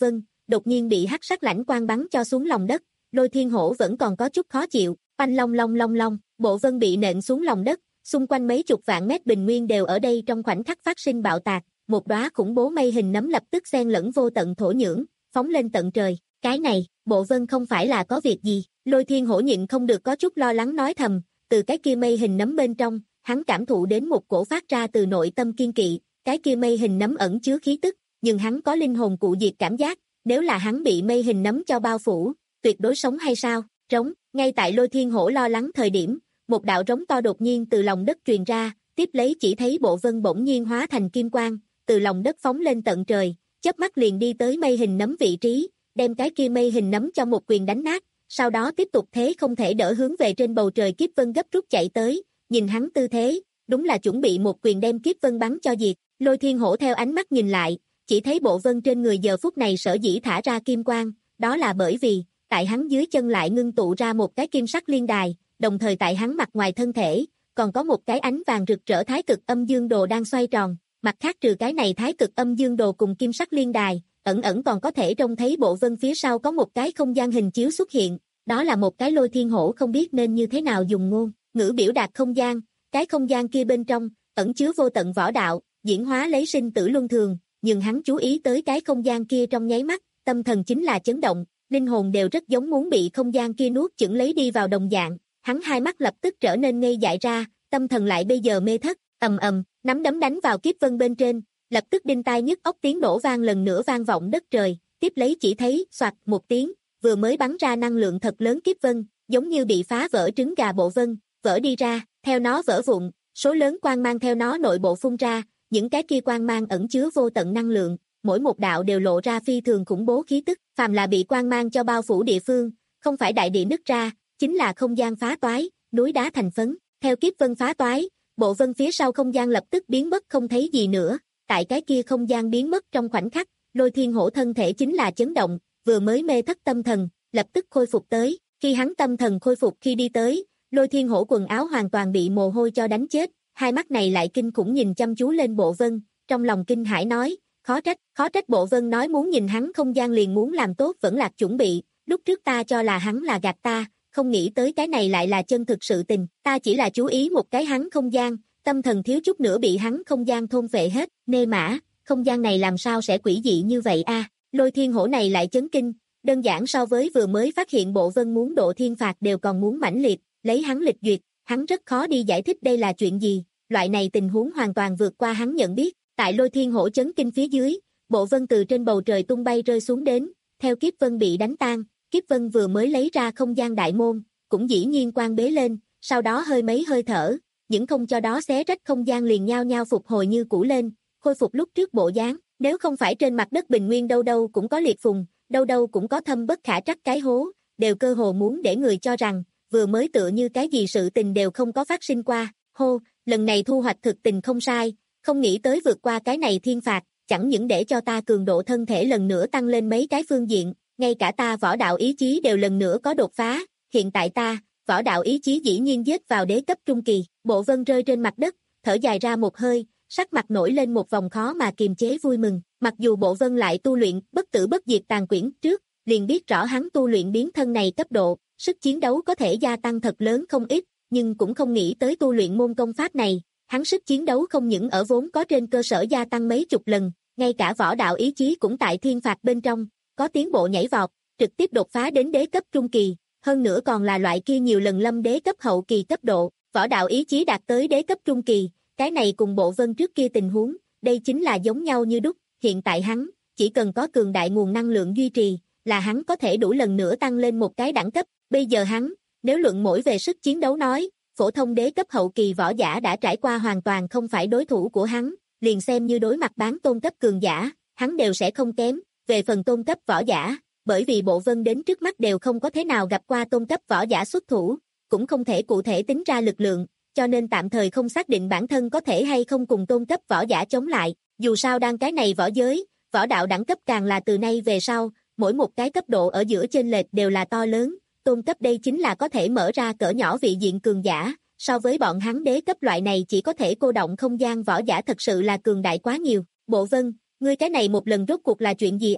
đột nhiên bị hắc sắc lãnh quang bắn cho xuống lòng đất, Lôi Thiên Hổ vẫn còn có chút khó chịu, oanh long long long long, bộ vân bị nện xuống lòng đất, xung quanh mấy chục vạn mét bình nguyên đều ở đây trong khoảnh khắc phát sinh bạo tạc, một đóa khủng bố mây hình nấm lập tức xen lẫn vô tận thổ nhưỡng, phóng lên tận trời, cái này, bộ vân không phải là có việc gì, Lôi Thiên Hổ nhịn không được có chút lo lắng nói thầm, từ cái kia mây hình nấm bên trong, hắn cảm thụ đến một cổ phát ra từ nội tâm kiên kỵ, cái kia mây hình nấm ẩn chứa khí tức, nhưng hắn có linh hồn cụ diệt cảm giác, nếu là hắn bị mây hình nấm cho bao phủ, tuyệt đối sống hay sao, trống, ngay tại Lôi Thiên Hổ lo lắng thời điểm, một đạo trống to đột nhiên từ lòng đất truyền ra, tiếp lấy chỉ thấy bộ vân bỗng nhiên hóa thành kim quang, từ lòng đất phóng lên tận trời, chớp mắt liền đi tới mây hình nấm vị trí, đem cái kia mây hình nấm cho một quyền đánh nát, sau đó tiếp tục thế không thể đỡ hướng về trên bầu trời kiếp vân gấp rút chạy tới, nhìn hắn tư thế, đúng là chuẩn bị một quyền đem kiếp vân bắn cho diệt, Lôi Thiên Hổ theo ánh mắt nhìn lại, chỉ thấy bộ vân trên người giờ phút này sở dĩ thả ra kim quang, đó là bởi vì, tại hắn dưới chân lại ngưng tụ ra một cái kim sắc liên đài, đồng thời tại hắn mặt ngoài thân thể, còn có một cái ánh vàng rực rỡ thái cực âm dương đồ đang xoay tròn, mặt khác trừ cái này thái cực âm dương đồ cùng kim sắc liên đài, ẩn ẩn còn có thể trông thấy bộ vân phía sau có một cái không gian hình chiếu xuất hiện, đó là một cái Lôi Thiên Hổ không biết nên như thế nào dùng ngôn ngữ biểu đạt không gian, cái không gian kia bên trong, ẩn chứa vô tận võ đạo, diễn hóa lấy sinh tử luân thường, nhưng hắn chú ý tới cái không gian kia trong nháy mắt, tâm thần chính là chấn động, linh hồn đều rất giống muốn bị không gian kia nuốt chửng lấy đi vào đồng dạng, hắn hai mắt lập tức trở nên ngây dại ra, tâm thần lại bây giờ mê thất, ầm ầm, nắm đấm đánh vào kiếp vân bên trên, lập tức đinh tai nhức óc tiếng nổ vang lần nữa vang vọng đất trời, tiếp lấy chỉ thấy, soạt một tiếng, vừa mới bắn ra năng lượng thật lớn kiếp vân, giống như bị phá vỡ trứng gà bộ vân, vỡ đi ra, theo nó vỡ vụn, số lớn quang mang theo nó nội bộ phun ra, những cái kia quang mang ẩn chứa vô tận năng lượng, mỗi một đạo đều lộ ra phi thường khủng bố khí tức, phàm là bị quang mang cho bao phủ địa phương, không phải đại địa nứt ra, chính là không gian phá toái, núi đá thành phấn, theo kiếp vân phá toái, bộ vân phía sau không gian lập tức biến mất không thấy gì nữa, tại cái kia không gian biến mất trong khoảnh khắc, Lôi Thiên Hổ thân thể chính là chấn động, vừa mới mê thất tâm thần, lập tức khôi phục tới, khi hắn tâm thần khôi phục khi đi tới, Lôi Thiên Hổ quần áo hoàn toàn bị mồ hôi cho đánh chết, hai mắt này lại kinh khủng nhìn chăm chú lên bộ vân, trong lòng kinh hãi nói, khó trách, khó trách bộ vân nói muốn nhìn hắn không gian liền muốn làm tốt vẫn lạc chuẩn bị, lúc trước ta cho là hắn là gạt ta, không nghĩ tới cái này lại là chân thực sự tình, ta chỉ là chú ý một cái hắn không gian, tâm thần thiếu chút nữa bị hắn không gian thôn phệ hết, nê mã, không gian này làm sao sẽ quỷ dị như vậy a? Lôi Thiên Hổ này lại chấn kinh, đơn giản so với vừa mới phát hiện bộ vân muốn độ thiên phạt đều còn muốn mãnh liệt, lấy hắn lịch duyệt, hắn rất khó đi giải thích đây là chuyện gì, loại này tình huống hoàn toàn vượt qua hắn nhận biết, tại Lôi Thiên Hổ chấn kinh phía dưới, bộ vân từ trên bầu trời tung bay rơi xuống đến, theo kiếp vân bị đánh tan, kiếp vân vừa mới lấy ra không gian đại môn, cũng dĩ nhiên quan bế lên, sau đó hơi mấy hơi thở, những không cho đó xé rách không gian liền nhao nhao phục hồi như cũ lên, khôi phục lúc trước bộ dáng, nếu không phải trên mặt đất bình nguyên đâu đâu cũng có liệt phùng, đâu đâu cũng có thâm bất khả trắc cái hố, đều cơ hồ muốn để người cho rằng, vừa mới tựa như cái gì sự tình đều không có phát sinh qua, hô, lần này thu hoạch thực tình không sai, không nghĩ tới vượt qua cái này thiên phạt, chẳng những để cho ta cường độ thân thể lần nữa tăng lên mấy cái phương diện, ngay cả ta võ đạo ý chí đều lần nữa có đột phá, hiện tại ta, võ đạo ý chí dĩ nhiên giết vào đế cấp trung kỳ, bộ vân rơi trên mặt đất, thở dài ra một hơi, sắc mặt nổi lên một vòng khó mà kiềm chế vui mừng, mặc dù bộ vân lại tu luyện bất tử bất diệt tàn quyển trước, liền biết rõ hắn tu luyện biến thân này cấp độ, sức chiến đấu có thể gia tăng thật lớn không ít, nhưng cũng không nghĩ tới tu luyện môn công pháp này, hắn sức chiến đấu không những ở vốn có trên cơ sở gia tăng mấy chục lần, ngay cả võ đạo ý chí cũng tại thiên phạt bên trong, có tiến bộ nhảy vọt, trực tiếp đột phá đến đế cấp trung kỳ, hơn nữa còn là loại kia nhiều lần lâm đế cấp hậu kỳ cấp độ, võ đạo ý chí đạt tới đế cấp trung kỳ, cái này cùng bộ vân trước kia tình huống, đây chính là giống nhau như đúc, hiện tại hắn, chỉ cần có cường đại nguồn năng lượng duy trì, là hắn có thể đủ lần nữa tăng lên một cái đẳng cấp, bây giờ hắn, nếu luận mỗi về sức chiến đấu nói, phổ thông đế cấp hậu kỳ võ giả đã trải qua hoàn toàn không phải đối thủ của hắn, liền xem như đối mặt bán tôn cấp cường giả, hắn đều sẽ không kém, về phần tôn cấp võ giả, bởi vì bộ vân đến trước mắt đều không có thế nào gặp qua tôn cấp võ giả xuất thủ, cũng không thể cụ thể tính ra lực lượng, cho nên tạm thời không xác định bản thân có thể hay không cùng tôn cấp võ giả chống lại, dù sao đang cái này võ giới, võ đạo đẳng cấp càng là từ nay về sau, mỗi một cái cấp độ ở giữa chênh lệch đều là to lớn, tôn cấp đây chính là có thể mở ra cỡ nhỏ vị diện cường giả, so với bọn hắn đế cấp loại này chỉ có thể cô động không gian võ giả thật sự là cường đại quá nhiều, bộ vân, ngươi cái này một lần rốt cuộc là chuyện gì a?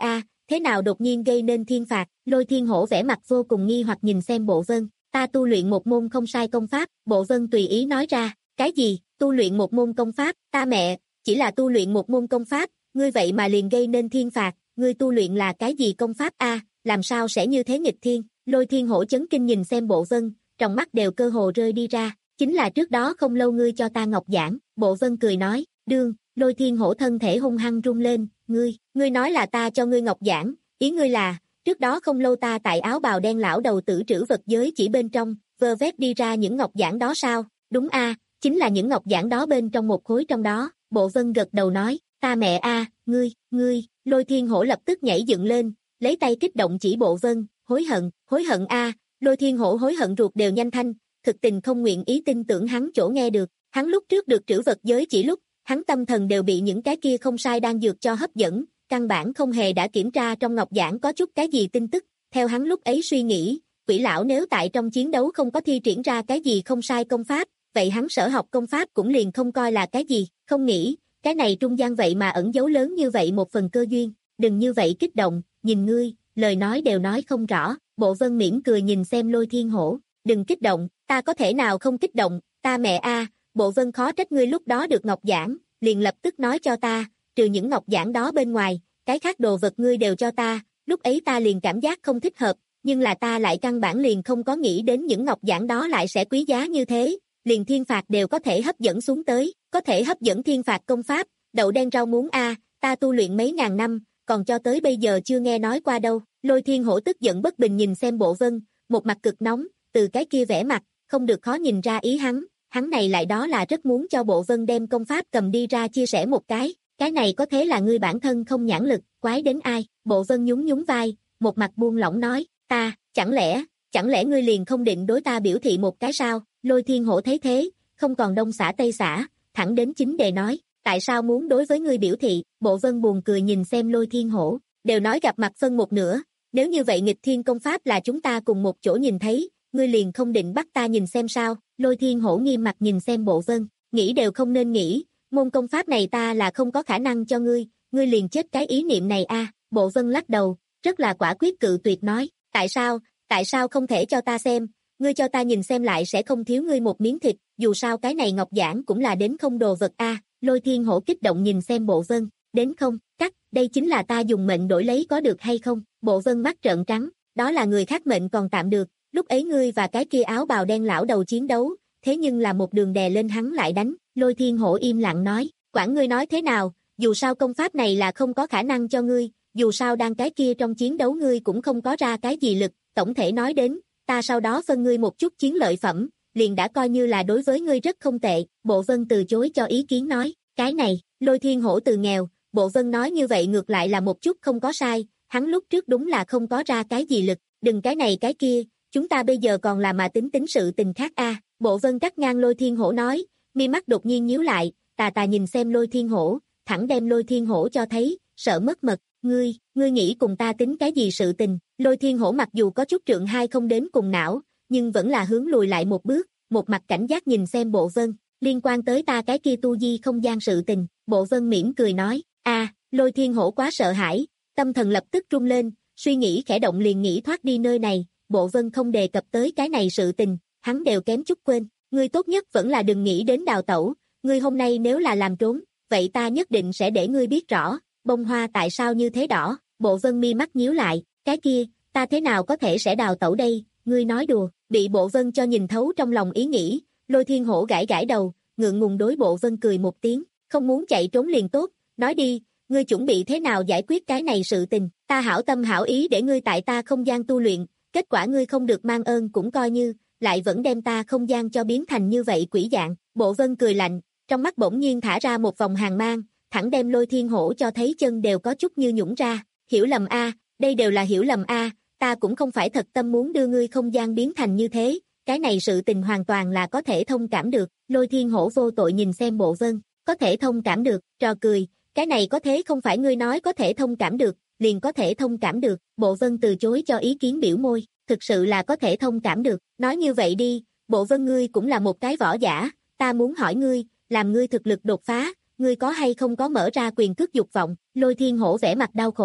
thế nào đột nhiên gây nên thiên phạt, Lôi Thiên Hổ vẻ mặt vô cùng nghi hoặc nhìn xem Bộ Vân, ta tu luyện một môn không sai công pháp, Bộ Vân tùy ý nói ra, cái gì, tu luyện một môn công pháp, ta mẹ, chỉ là tu luyện một môn công pháp, ngươi vậy mà liền gây nên thiên phạt, ngươi tu luyện là cái gì công pháp a, làm sao sẽ như thế nghịch thiên, Lôi Thiên Hổ chấn kinh nhìn xem Bộ Vân, trong mắt đều cơ hồ rơi đi ra, chính là trước đó không lâu ngươi cho ta ngọc giản, Bộ Vân cười nói, đương, Lôi Thiên Hổ thân thể hung hăng rung lên, ngươi, ngươi nói là ta cho ngươi ngọc giản, ý ngươi là, trước đó không lâu ta tại áo bào đen lão đầu tử trữ vật giới chỉ bên trong, vơ vét đi ra những ngọc giản đó sao, đúng a, chính là những ngọc giản đó bên trong một khối trong đó, Bộ Vân gật đầu nói, ta mẹ a, ngươi, ngươi, Lôi Thiên Hổ lập tức nhảy dựng lên, lấy tay kích động chỉ Bộ Vân, hối hận, hối hận a, Lôi Thiên Hổ hối hận ruột đều nhanh thanh, thực tình không nguyện ý tin tưởng hắn chỗ nghe được, hắn lúc trước được trữ vật giới chỉ lúc, hắn tâm thần đều bị những cái kia không sai đang dược cho hấp dẫn, căn bản không hề đã kiểm tra trong ngọc giản có chút cái gì tin tức, theo hắn lúc ấy suy nghĩ, quỷ lão nếu tại trong chiến đấu không có thi triển ra cái gì không sai công pháp, vậy hắn sở học công pháp cũng liền không coi là cái gì, không nghĩ, cái này trung gian vậy mà ẩn giấu lớn như vậy một phần cơ duyên, đừng như vậy kích động, nhìn ngươi, lời nói đều nói không rõ, Bộ Vân mỉm cười nhìn xem Lôi Thiên Hổ, đừng kích động, ta có thể nào không kích động, ta mẹ a, Bộ Vân khó trách ngươi lúc đó được ngọc giản, liền lập tức nói cho ta, trừ những ngọc giản đó bên ngoài, cái khác đồ vật ngươi đều cho ta, lúc ấy ta liền cảm giác không thích hợp, nhưng là ta lại căn bản liền không có nghĩ đến những ngọc giản đó lại sẽ quý giá như thế, liền thiên phạt đều có thể hấp dẫn xuống tới, có thể hấp dẫn thiên phạt công pháp, đậu đen rau muống a, ta tu luyện mấy ngàn năm, còn cho tới bây giờ chưa nghe nói qua đâu, Lôi Thiên Hổ tức giận bất bình nhìn xem Bộ Vân, một mặt cực nóng, từ cái kia vẻ mặt, không được khó nhìn ra ý hắn, hắn này lại đó là rất muốn cho Bộ Vân đem công pháp cầm đi ra chia sẻ một cái, cái này có thế là ngươi bản thân không nhãn lực, quái đến ai, Bộ Vân nhún nhún vai, một mặt buông lỏng nói, ta, chẳng lẽ, chẳng lẽ ngươi liền không định đối ta biểu thị một cái sao, Lôi Thiên Hổ thấy thế, không còn đông xả tây xả, thẳng đến chính đề nói, tại sao muốn đối với ngươi biểu thị, Bộ Vân buồn cười nhìn xem Lôi Thiên Hổ, đều nói gặp mặt phân một nửa, nếu như vậy nghịch thiên công pháp là chúng ta cùng một chỗ nhìn thấy, ngươi liền không định bắt ta nhìn xem sao, Lôi Thiên Hổ nghiêm mặt nhìn xem Bộ Vân, nghĩ đều không nên nghĩ, môn công pháp này ta là không có khả năng cho ngươi, ngươi liền chết cái ý niệm này a, Bộ Vân lắc đầu, rất là quả quyết cự tuyệt nói, tại sao, tại sao không thể cho ta xem, ngươi cho ta nhìn xem lại sẽ không thiếu ngươi một miếng thịt, dù sao cái này ngọc giản cũng là đến không đồ vật a, Lôi Thiên Hổ kích động nhìn xem Bộ Vân, đến không, cắt, đây chính là ta dùng mệnh đổi lấy có được hay không, Bộ Vân mắt trợn trắng, đó là người khác mệnh còn tạm được, lúc ấy ngươi và cái kia áo bào đen lão đầu chiến đấu, thế nhưng là một đường đè lên hắn lại đánh, Lôi Thiên Hổ im lặng nói, quản ngươi nói thế nào, dù sao công pháp này là không có khả năng cho ngươi, dù sao đang cái kia trong chiến đấu ngươi cũng không có ra cái gì lực, tổng thể nói đến, ta sau đó phân ngươi một chút chiến lợi phẩm, liền đã coi như là đối với ngươi rất không tệ, Bộ Vân từ chối cho ý kiến nói, cái này, Lôi Thiên Hổ từ nghèo, Bộ Vân nói như vậy ngược lại là một chút không có sai, hắn lúc trước đúng là không có ra cái gì lực, đừng cái này cái kia, chúng ta bây giờ còn là mà tính tính sự tình khác a, Bộ Vân cắt ngang Lôi Thiên Hổ nói, mi mắt đột nhiên nhíu lại, tà tà nhìn xem Lôi Thiên Hổ, thẳng đem Lôi Thiên Hổ cho thấy, sợ mất mật, ngươi, ngươi nghĩ cùng ta tính cái gì sự tình, Lôi Thiên Hổ mặc dù có chút trượng hai không đến cùng não, nhưng vẫn là hướng lùi lại một bước, một mặt cảnh giác nhìn xem Bộ Vân, liên quan tới ta cái kia tu di không gian sự tình, Bộ Vân mỉm cười nói, a, Lôi Thiên Hổ quá sợ hãi, tâm thần lập tức rung lên, suy nghĩ khẽ động liền nghĩ thoát đi nơi này, Bộ Vân không đề cập tới cái này sự tình, hắn đều kém chút quên, ngươi tốt nhất vẫn là đừng nghĩ đến đào tẩu, ngươi hôm nay nếu là làm trốn, vậy ta nhất định sẽ để ngươi biết rõ, bông hoa tại sao như thế đỏ, Bộ Vân mi mắt nhíu lại, cái kia, ta thế nào có thể sẽ đào tẩu đây, ngươi nói đùa, bị Bộ Vân cho nhìn thấu trong lòng ý nghĩ, Lôi Thiên Hổ gãi gãi đầu, ngượng ngùng đối Bộ Vân cười một tiếng, không muốn chạy trốn liền tốt, nói đi, ngươi chuẩn bị thế nào giải quyết cái này sự tình, ta hảo tâm hảo ý để ngươi tại ta không gian tu luyện, kết quả ngươi không được mang ơn cũng coi như, lại vẫn đem ta không gian cho biến thành như vậy quỷ dạng, Bộ Vân cười lạnh, trong mắt bỗng nhiên thả ra một vòng hàn mang, thẳng đem Lôi Thiên Hổ cho thấy chân đều có chút như nhũn ra, hiểu lầm a, đây đều là hiểu lầm a, ta cũng không phải thật tâm muốn đưa ngươi không gian biến thành như thế, cái này sự tình hoàn toàn là có thể thông cảm được, Lôi Thiên Hổ vô tội nhìn xem Bộ Vân, có thể thông cảm được, trò cười, cái này có thế không phải ngươi nói có thể thông cảm được, liền có thể thông cảm được, Bộ Vân từ chối cho ý kiến biểu môi, thực sự là có thể thông cảm được, nói như vậy đi, Bộ Vân ngươi cũng là một cái võ giả, ta muốn hỏi ngươi, làm ngươi thực lực đột phá, ngươi có hay không có mở ra quyền cước dục vọng, Lôi Thiên Hổ vẻ mặt đau khổ,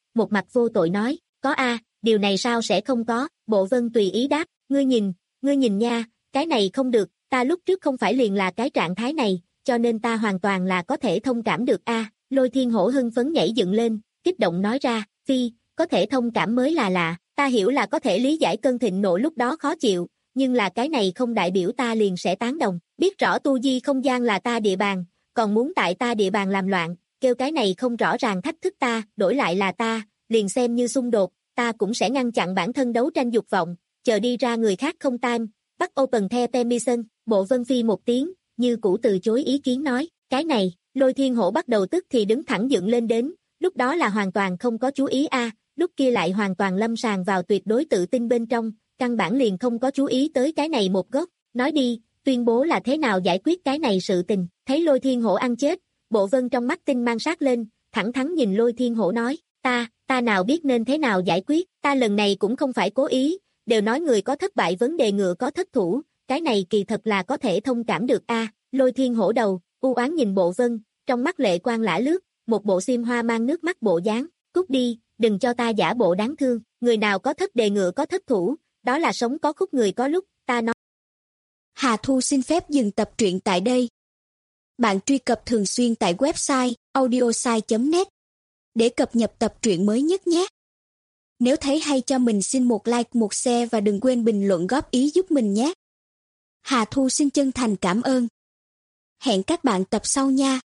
một mặt vô tội nói, có a, điều này sao sẽ không có, Bộ Vân tùy ý đáp, ngươi nhìn, ngươi nhìn nha, cái này không được, ta lúc trước không phải liền là cái trạng thái này, cho nên ta hoàn toàn là có thể thông cảm được a. Lôi Thiên Hổ hưng phấn nhảy dựng lên, kích động nói ra, phi, có thể thông cảm mới là lạ, ta hiểu là có thể lý giải cơn thịnh nộ lúc đó khó chịu, nhưng là cái này không đại biểu ta liền sẽ tán đồng, biết rõ tu di không gian là ta địa bàn, còn muốn tại ta địa bàn làm loạn, kêu cái này không rõ ràng thách thức ta, đổi lại là ta, liền xem như xung đột, ta cũng sẽ ngăn chặn bản thân đấu tranh dục vọng, chờ đi ra người khác không time, bắt open the permission, Bộ Vân phi một tiếng, như cũ từ chối ý kiến nói, cái này, Lôi Thiên Hổ bắt đầu tức thì đứng thẳng dựng lên đến, lúc đó là hoàn toàn không có chú ý a, lúc kia lại hoàn toàn lâm sàng vào tuyệt đối tự tin bên trong, căn bản liền không có chú ý tới cái này một góc, nói đi, tuyên bố là thế nào giải quyết cái này sự tình, thấy Lôi Thiên Hổ ăn chết, Bộ Vân trong mắt tinh mang sát lên, thẳng thắn nhìn Lôi Thiên Hổ nói, ta, ta nào biết nên thế nào giải quyết, ta lần này cũng không phải cố ý, đều nói người có thất bại vấn đề ngựa có thất thủ, cái này kỳ thật là có thể thông cảm được a. Lôi Thiên Hổ đầu, u oán nhìn Bộ Vân, trong mắt lệ quang lả lướt, một bộ xiêm hoa mang nước mắt bộ dáng, cút đi, đừng cho ta giả bộ đáng thương, người nào có thất đề ngựa có thất thủ, đó là sống có khúc người có lúc, ta nói. Hà Thu xin phép dừng tập truyện tại đây. Bạn truy cập thường xuyên tại website audiosai chấm net để cập nhật tập truyện mới nhất nhé. Nếu thấy hay cho mình xin một like, một share và đừng quên bình luận góp ý giúp mình nhé. Hà Thu xin chân thành cảm ơn. Hẹn các bạn tập sau nha.